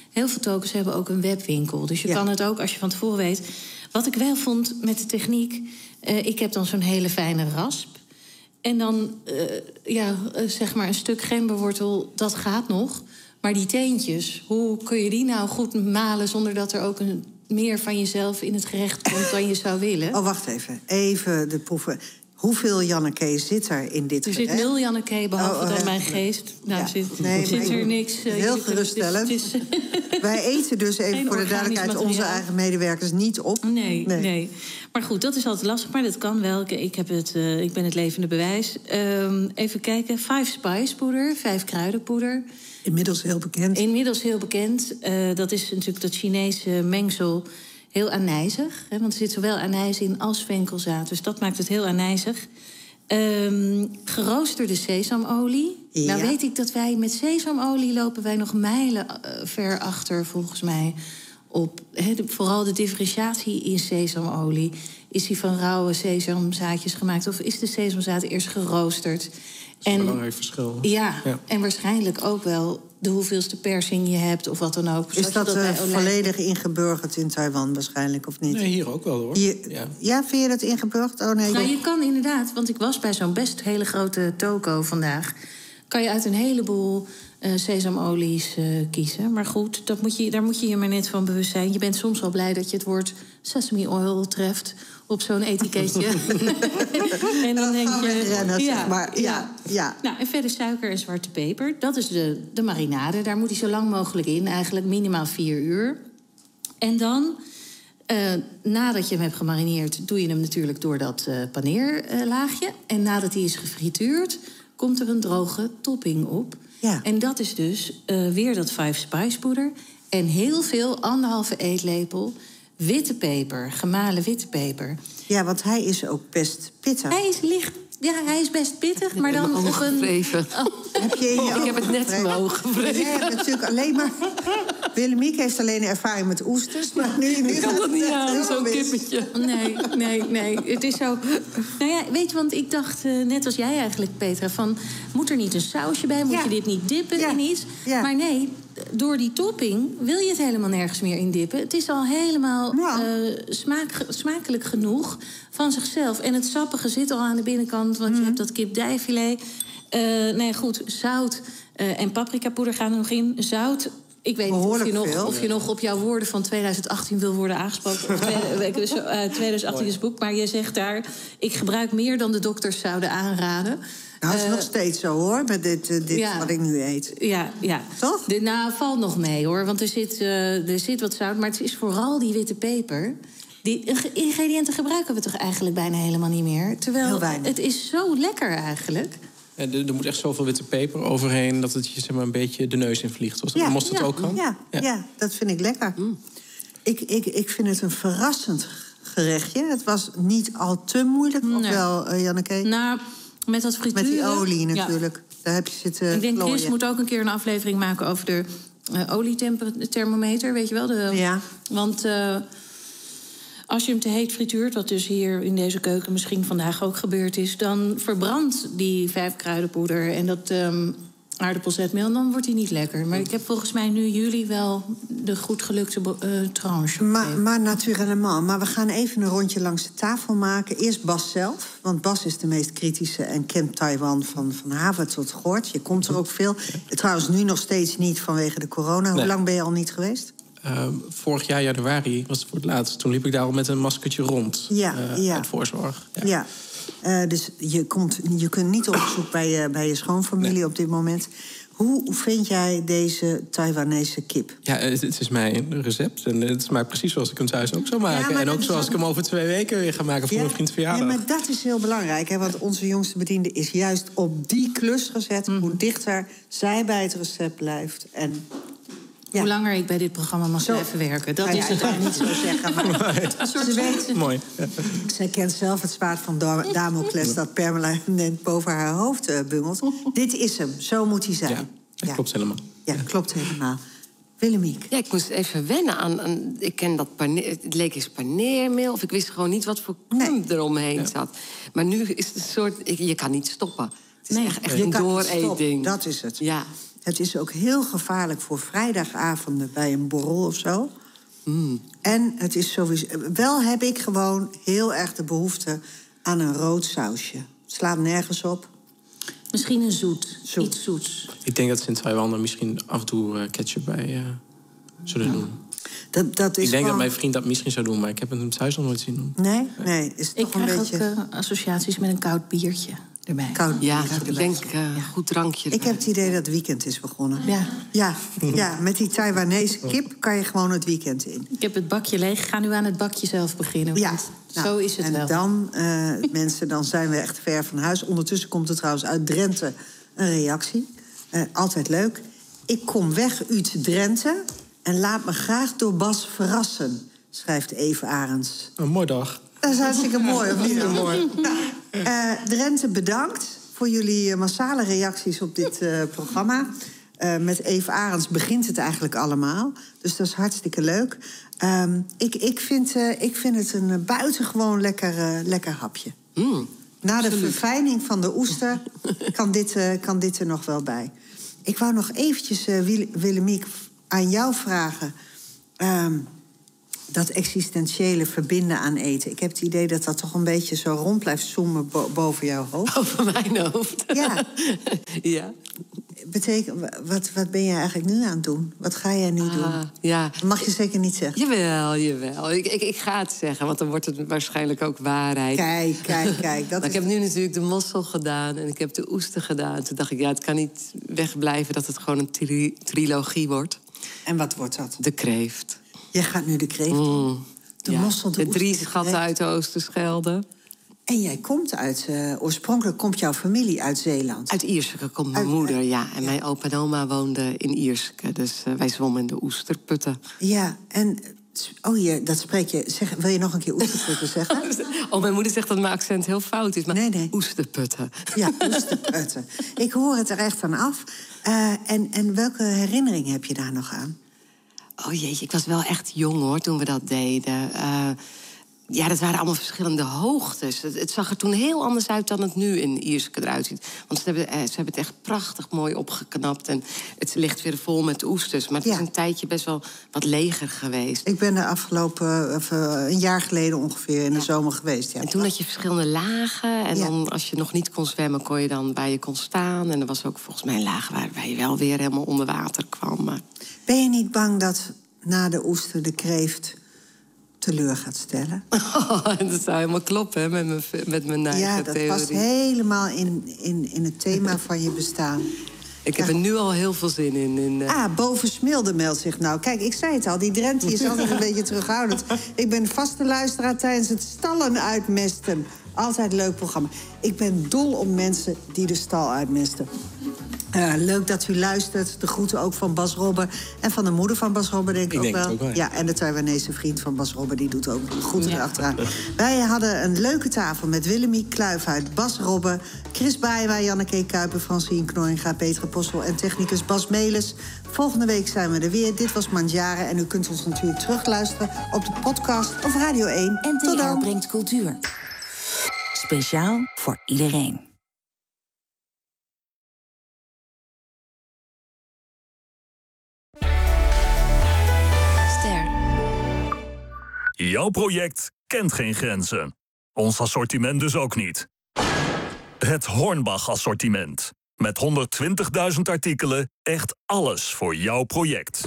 Heel veel tokens hebben ook een webwinkel. Dus je Ja. kan het ook als je van tevoren weet. Wat ik wel vond met de techniek... Uh, ik heb dan zo'n hele fijne rasp. En dan, uh, ja, uh, zeg maar een stuk gemberwortel, dat gaat nog. Maar die teentjes, hoe kun je die nou goed malen... zonder dat er ook een, meer van jezelf in het gerecht komt dan je zou willen? Oh, wacht even. Even de proeven. Hoeveel Janneke zit er in dit Er gerecht? zit nul Janneke, behalve Oh, oh, dan ja. mijn geest. Nou, Ja. zit, Nee, zit maar er ik- niks. uh, heel je- geruststellend. het is- Wij eten dus even Geen voor de organisch duidelijkheid onze materiaal. eigen medewerkers niet op. Nee, nee, nee. Maar goed, dat is altijd lastig. Maar dat kan wel. Ik, ik heb het, uh, ik ben het levende bewijs. Um, even kijken. Five Spice poeder, vijf kruidenpoeder. Inmiddels heel bekend. Inmiddels heel bekend. Uh, dat is natuurlijk dat Chinese mengsel heel anijzig. Hè, want er zit zowel anijs in als venkelzaad. Dus dat maakt het heel anijzig. Um, geroosterde sesamolie. Ja. Nou weet ik dat wij met sesamolie lopen wij nog mijlen uh, ver achter, volgens mij, op he, de, vooral de differentiatie in sesamolie. Is die van rauwe sesamzaadjes gemaakt of is de sesamzaad eerst geroosterd? Dat is een belangrijk verschil. Ja, Ja. en waarschijnlijk ook wel de hoeveelste persing je hebt of wat dan ook. Is Zoals je dat, bij uh, olijf- volledig ingeburgerd in Taiwan waarschijnlijk, of niet? Nee, hier ook wel, hoor. Hier, Ja. ja, vind je dat ingeburgerd? Oh nee. Nou, je kan inderdaad, want ik was bij zo'n best hele grote toko vandaag. Kan je uit een heleboel uh, sesamolies uh, kiezen. Maar goed, dat moet je, daar moet je je maar net van bewust zijn. Je bent soms wel blij dat je het woord sesame oil treft op zo'n etiketje. En dan denk je... Rennen, zeg maar. Ja, ja. Nou, en verder suiker en zwarte peper. Dat is de, de marinade. Daar moet hij zo lang mogelijk in. Eigenlijk minimaal vier uur. En dan... Uh, nadat je hem hebt gemarineerd, doe je hem natuurlijk door dat uh, paneerlaagje. Uh, en nadat hij is gefrituurd, komt er een droge topping op. Ja. En dat is dus uh, weer dat five spice poeder. En heel veel, anderhalve eetlepel, witte peper, gemalen witte peper. Ja, want hij is ook best pittig. Hij is licht, ja, hij is best pittig, maar dan op een... Oh. Heb je in je Ik heb het net in mijn ogen gevreven. Jij hebt natuurlijk alleen maar... Willemiek heeft alleen ervaring met oesters, maar nu... nu Ik kan dat niet aan, zo'n kippetje. Nee, nee, nee. Het is zo... Nou ja, weet je, want ik dacht, uh, net als jij eigenlijk, Petra... van, moet er niet een sausje bij? Moet Ja. je dit niet dippen Ja. in iets? Ja. Maar nee, door die topping wil je het helemaal nergens meer in dippen. Het is al helemaal Ja. uh, smaak, smakelijk genoeg van zichzelf. En het sappige zit al aan de binnenkant, want Mhm. je hebt dat kipdijfilet. Uh, nee, goed, zout uh, en paprikapoeder gaan er nog in. Zout... Ik weet niet of je, Behoorlijk nog, veel. of je nog op jouw woorden van twintig achttien wil worden aangesproken. Of tweede- uh, twintig achttien is het boek, maar je zegt daar... ik gebruik meer dan de dokters zouden aanraden. Nou, dat is Uh, nog steeds zo, hoor, met dit, uh, dit ja. wat ik nu eet. Ja, ja. Toch? De, nou, valt nog mee, hoor. Want er zit, uh, er zit wat zout, maar het is vooral die witte peper. Die ingrediënten gebruiken we toch eigenlijk bijna helemaal niet meer? Heel Terwijl weinig. het is zo lekker eigenlijk. Ja, er, er moet echt zoveel witte peper overheen dat het je zeg maar, een beetje de neus in vliegt. Was dat Ja, moest het ja, ook kan? Ja, ja. ja, dat vind ik lekker. Ik, ik, ik vind het een verrassend gerechtje. Het was niet al te moeilijk, of Nee. wel, uh, Janneke? Nou, met dat frituren... Met die olie Ja. natuurlijk. Daar heb je zitten Ik denk, Chris klooien. moet ook een keer een aflevering maken over de uh, oliethermometer, weet je wel? De, Ja. Want uh, als je hem te heet frituurt, wat dus hier in deze keuken misschien vandaag ook gebeurd is, dan verbrandt die vijf kruidenpoeder en dat um, aardappelzetmeel, en dan wordt hij niet lekker. Maar ik heb volgens mij nu jullie wel de goed gelukte uh, tranche. Maar, maar naturellement. Maar we gaan even een rondje langs de tafel maken. Eerst Bas zelf, want Bas is de meest kritische en kent Taiwan van, van haven tot gort. Je komt er ook veel. Trouwens, nu nog steeds niet vanwege de corona. Hoe Nee. lang ben je al niet geweest? Uh, vorig jaar januari was het voor het laatst. Toen liep ik daar al met een maskertje rond. Ja, uh, ja. Uit voorzorg. Ja. Ja. Uh, dus je, komt, je kunt niet op bezoek bij je, bij je schoonfamilie Nee. op dit moment. Hoe vind jij deze Taiwanese kip? Ja, het, het is mijn recept. En het is maar precies zoals ik hem thuis ook zou maken. Ja, maar en dat ook is zoals ook- ik hem over twee weken weer ga maken voor Ja, mijn vriend verjaardag. Ja, maar dat is heel belangrijk. Hè, want onze jongste bediende is juist op die klus gezet. Hoe dichter zij bij het recept blijft. En Hoe langer ik bij dit programma mag Zo. blijven werken. Dat Nou ja, is het ik kan niet zo zeggen. Maar Een soort ze weet, Mooi. Ja. zij kent zelf het zwaard van Da- Damocles dat permanent boven haar hoofd uh, bungelt. Dit is hem. Zo moet hij zijn. Ja, dat klopt helemaal. Ja, klopt helemaal. Willemiek. Ja, ik moest even wennen aan... aan ik ken dat paneer, het leek eens paneermeel... of ik wist gewoon niet wat voor crème eromheen zat. Maar nu is het een soort... ik- je kan niet stoppen. Het is Nee, echt, echt je een kan niet dooreetding. stoppen, dat is het. Ja. Het is ook heel gevaarlijk voor vrijdagavonden bij een borrel of zo. Mm. En het is sowieso... Wel heb ik gewoon heel erg de behoefte aan een rood sausje. Het slaat nergens op. Misschien een zoet. Zoet. Iets zoets. Ik denk dat ze in Taiwan er misschien af en toe uh, ketchup bij uh, zullen ja. doen. Dat, dat is ik denk gewoon... dat mijn vriend dat misschien zou doen, maar ik heb het in het huis nog nooit zien doen. Nee? Nee, is ik toch een krijg beetje... ook uh, associaties met een koud biertje erbij. Koud Ja, bier ik erbij. denk uh, ja. goed drankje. Ik heb het idee dat het weekend is begonnen. Ja. Ja, ja, met die Taiwanese kip kan je gewoon het weekend in. Ik heb het bakje leeg. Ga nu aan het bakje zelf beginnen. Ja. Nou, zo is het en wel. En dan, uh, mensen, dan zijn we echt ver van huis. Ondertussen komt er trouwens uit Drenthe een reactie. Uh, altijd leuk. Ik kom weg uit Drenthe en laat me graag door Bas verrassen, schrijft Eve Arends. Een mooi dag. Dat is hartstikke mooi, of niet? Ja, mooi. Nou, uh, Drenthe, bedankt voor jullie massale reacties op dit uh, programma. Uh, met Eve Arends begint het eigenlijk allemaal. Dus dat is hartstikke leuk. Um, ik, ik, vind, uh, ik vind het een buitengewoon lekker, uh, lekker hapje. Mm, Na de verfijning van de oester kan dit, uh, kan dit er nog wel bij. Ik wou nog eventjes, uh, Willemiek, aan jou vragen... Um, dat existentiële verbinden aan eten. Ik heb het idee dat dat toch een beetje zo rond blijft zoomen bo- boven jouw hoofd. Over mijn hoofd? Ja. Ja. Betekent, wat, wat ben je eigenlijk nu aan het doen? Wat ga jij nu ah, doen? Ja. Dat mag je zeker niet zeggen. Jawel, jawel. Ik, ik, ik ga het zeggen, want dan wordt het waarschijnlijk ook waarheid. Kijk, kijk, kijk. Dat maar is... Ik heb nu natuurlijk de mossel gedaan en ik heb de oester gedaan. Toen dacht ik, ja, het kan niet wegblijven dat het gewoon een tri- trilogie wordt. En wat wordt dat? De kreeft. Je gaat nu de kreeft doen. Mm. De ja. mossel, de, de drie oester, schatten uit de Oosterschelde. En jij komt uit... Uh, oorspronkelijk komt jouw familie uit Zeeland. Uit Ierseke komt mijn uit, moeder, ja. En ja. mijn opa en oma woonden in Ierseke. Dus uh, wij zwommen in de oesterputten. Ja, en... Oh, hier, dat spreek je... Zeg, wil je nog een keer oesterputten zeggen? Oh, mijn moeder zegt dat mijn accent heel fout is. Maar nee, nee. Oesterputten. Ja, oesterputten. Ik hoor het er echt aan af. Uh, en, en welke herinnering heb je daar nog aan? Oh jeetje, ik was wel echt jong hoor, toen we dat deden. Uh, ja, dat waren allemaal verschillende hoogtes. Het, het zag er toen heel anders uit dan het nu in Ierseke eruit ziet. Want ze hebben, eh, ze hebben het echt prachtig mooi opgeknapt. En het ligt weer vol met oesters. Maar het ja. is een tijdje best wel wat leger geweest. Ik ben er afgelopen, of, uh, een jaar geleden ongeveer, in de ja. zomer geweest. Ja. En toen had je verschillende lagen. En ja. dan, als je nog niet kon zwemmen, kon je dan waar je kon staan. En er was ook volgens mij een laag waar, waar je wel weer helemaal onder water kwam. Maar... Ben je niet bang dat na de oester de kreeft teleur gaat stellen? Oh, dat zou helemaal kloppen, hè, met mijn, met mijn eigen ja, dat theorie. past helemaal in, in, in het thema van je bestaan. Ik heb ja. er nu al heel veel zin in. in uh... Ah, Boven Smilde meldt zich nou. Kijk, ik zei het al, die Drenthe is altijd een beetje terughoudend. Ik ben vaste luisteraar tijdens het stallen uitmesten. Altijd een leuk programma. Ik ben dol op mensen die de stal uitmesten. Uh, leuk dat u luistert. De groeten ook van Bas Robbe. En van de moeder van Bas Robbe, denk ik, ik ook denk wel. Het ook wel ja. ja, en de Taiwanese vriend van Bas Robbe, die doet ook groeten ja. erachteraan. Wij hadden een leuke tafel met Willemiek Kluifhuid, Bas Robbe, Chris Baaijma, Janneke Kuiper, Francine Knoinga, Petra Postel en technicus Bas Melis. Volgende week zijn we er weer. Dit was Mandjaren. En u kunt ons natuurlijk terugluisteren op de podcast of Radio één. N T R brengt cultuur. Speciaal voor iedereen. Jouw project kent geen grenzen. Ons assortiment dus ook niet. Het Hornbach-assortiment. Met honderdtwintigduizend artikelen, echt alles voor jouw project.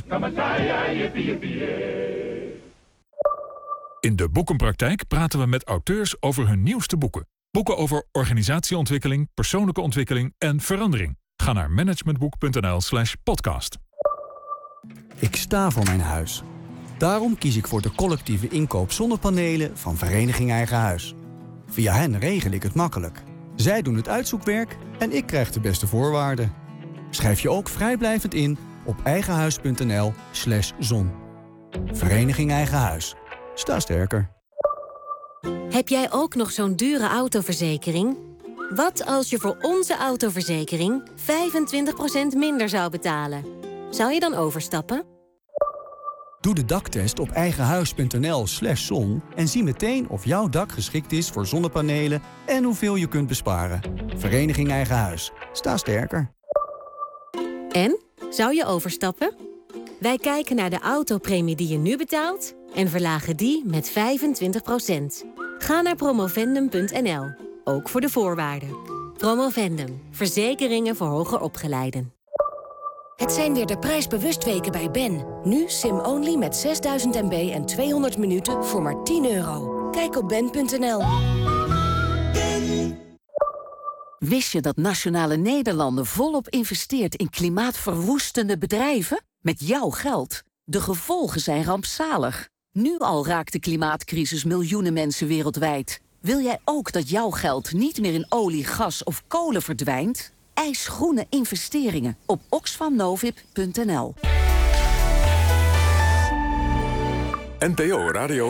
In de Boekenpraktijk praten we met auteurs over hun nieuwste boeken. Boeken over organisatieontwikkeling, persoonlijke ontwikkeling en verandering. Ga naar managementboek.nl slash podcast. Ik sta voor mijn huis. Daarom kies ik voor de collectieve inkoop zonnepanelen van Vereniging Eigen Huis. Via hen regel ik het makkelijk. Zij doen het uitzoekwerk en ik krijg de beste voorwaarden. Schrijf je ook vrijblijvend in op eigenhuis.nl slash zon. Vereniging Eigen Huis. Sta sterker. Heb jij ook nog zo'n dure autoverzekering? Wat als je voor onze autoverzekering vijfentwintig procent minder zou betalen? Zou je dan overstappen? Doe de daktest op eigenhuis.nl slash zon en zie meteen of jouw dak geschikt is voor zonnepanelen en hoeveel je kunt besparen. Vereniging Eigen Huis. Sta sterker. En? Zou je overstappen? Wij kijken naar de autopremie die je nu betaalt en verlagen die met vijfentwintig procent. Ga naar promovendum punt n l, ook voor de voorwaarden. Promovendum, verzekeringen voor hoger opgeleiden. Het zijn weer de prijsbewust weken bij Ben. Nu sim-only met zesduizend megabit en tweehonderd minuten voor maar tien euro. Kijk op ben punt n l. Wist je dat Nationale Nederlanden volop investeert in klimaatverwoestende bedrijven? Met jouw geld. De gevolgen zijn rampzalig. Nu al raakt de klimaatcrisis miljoenen mensen wereldwijd. Wil jij ook dat jouw geld niet meer in olie, gas of kolen verdwijnt? Eis groene investeringen op oxfam novib punt n l. N P O Radio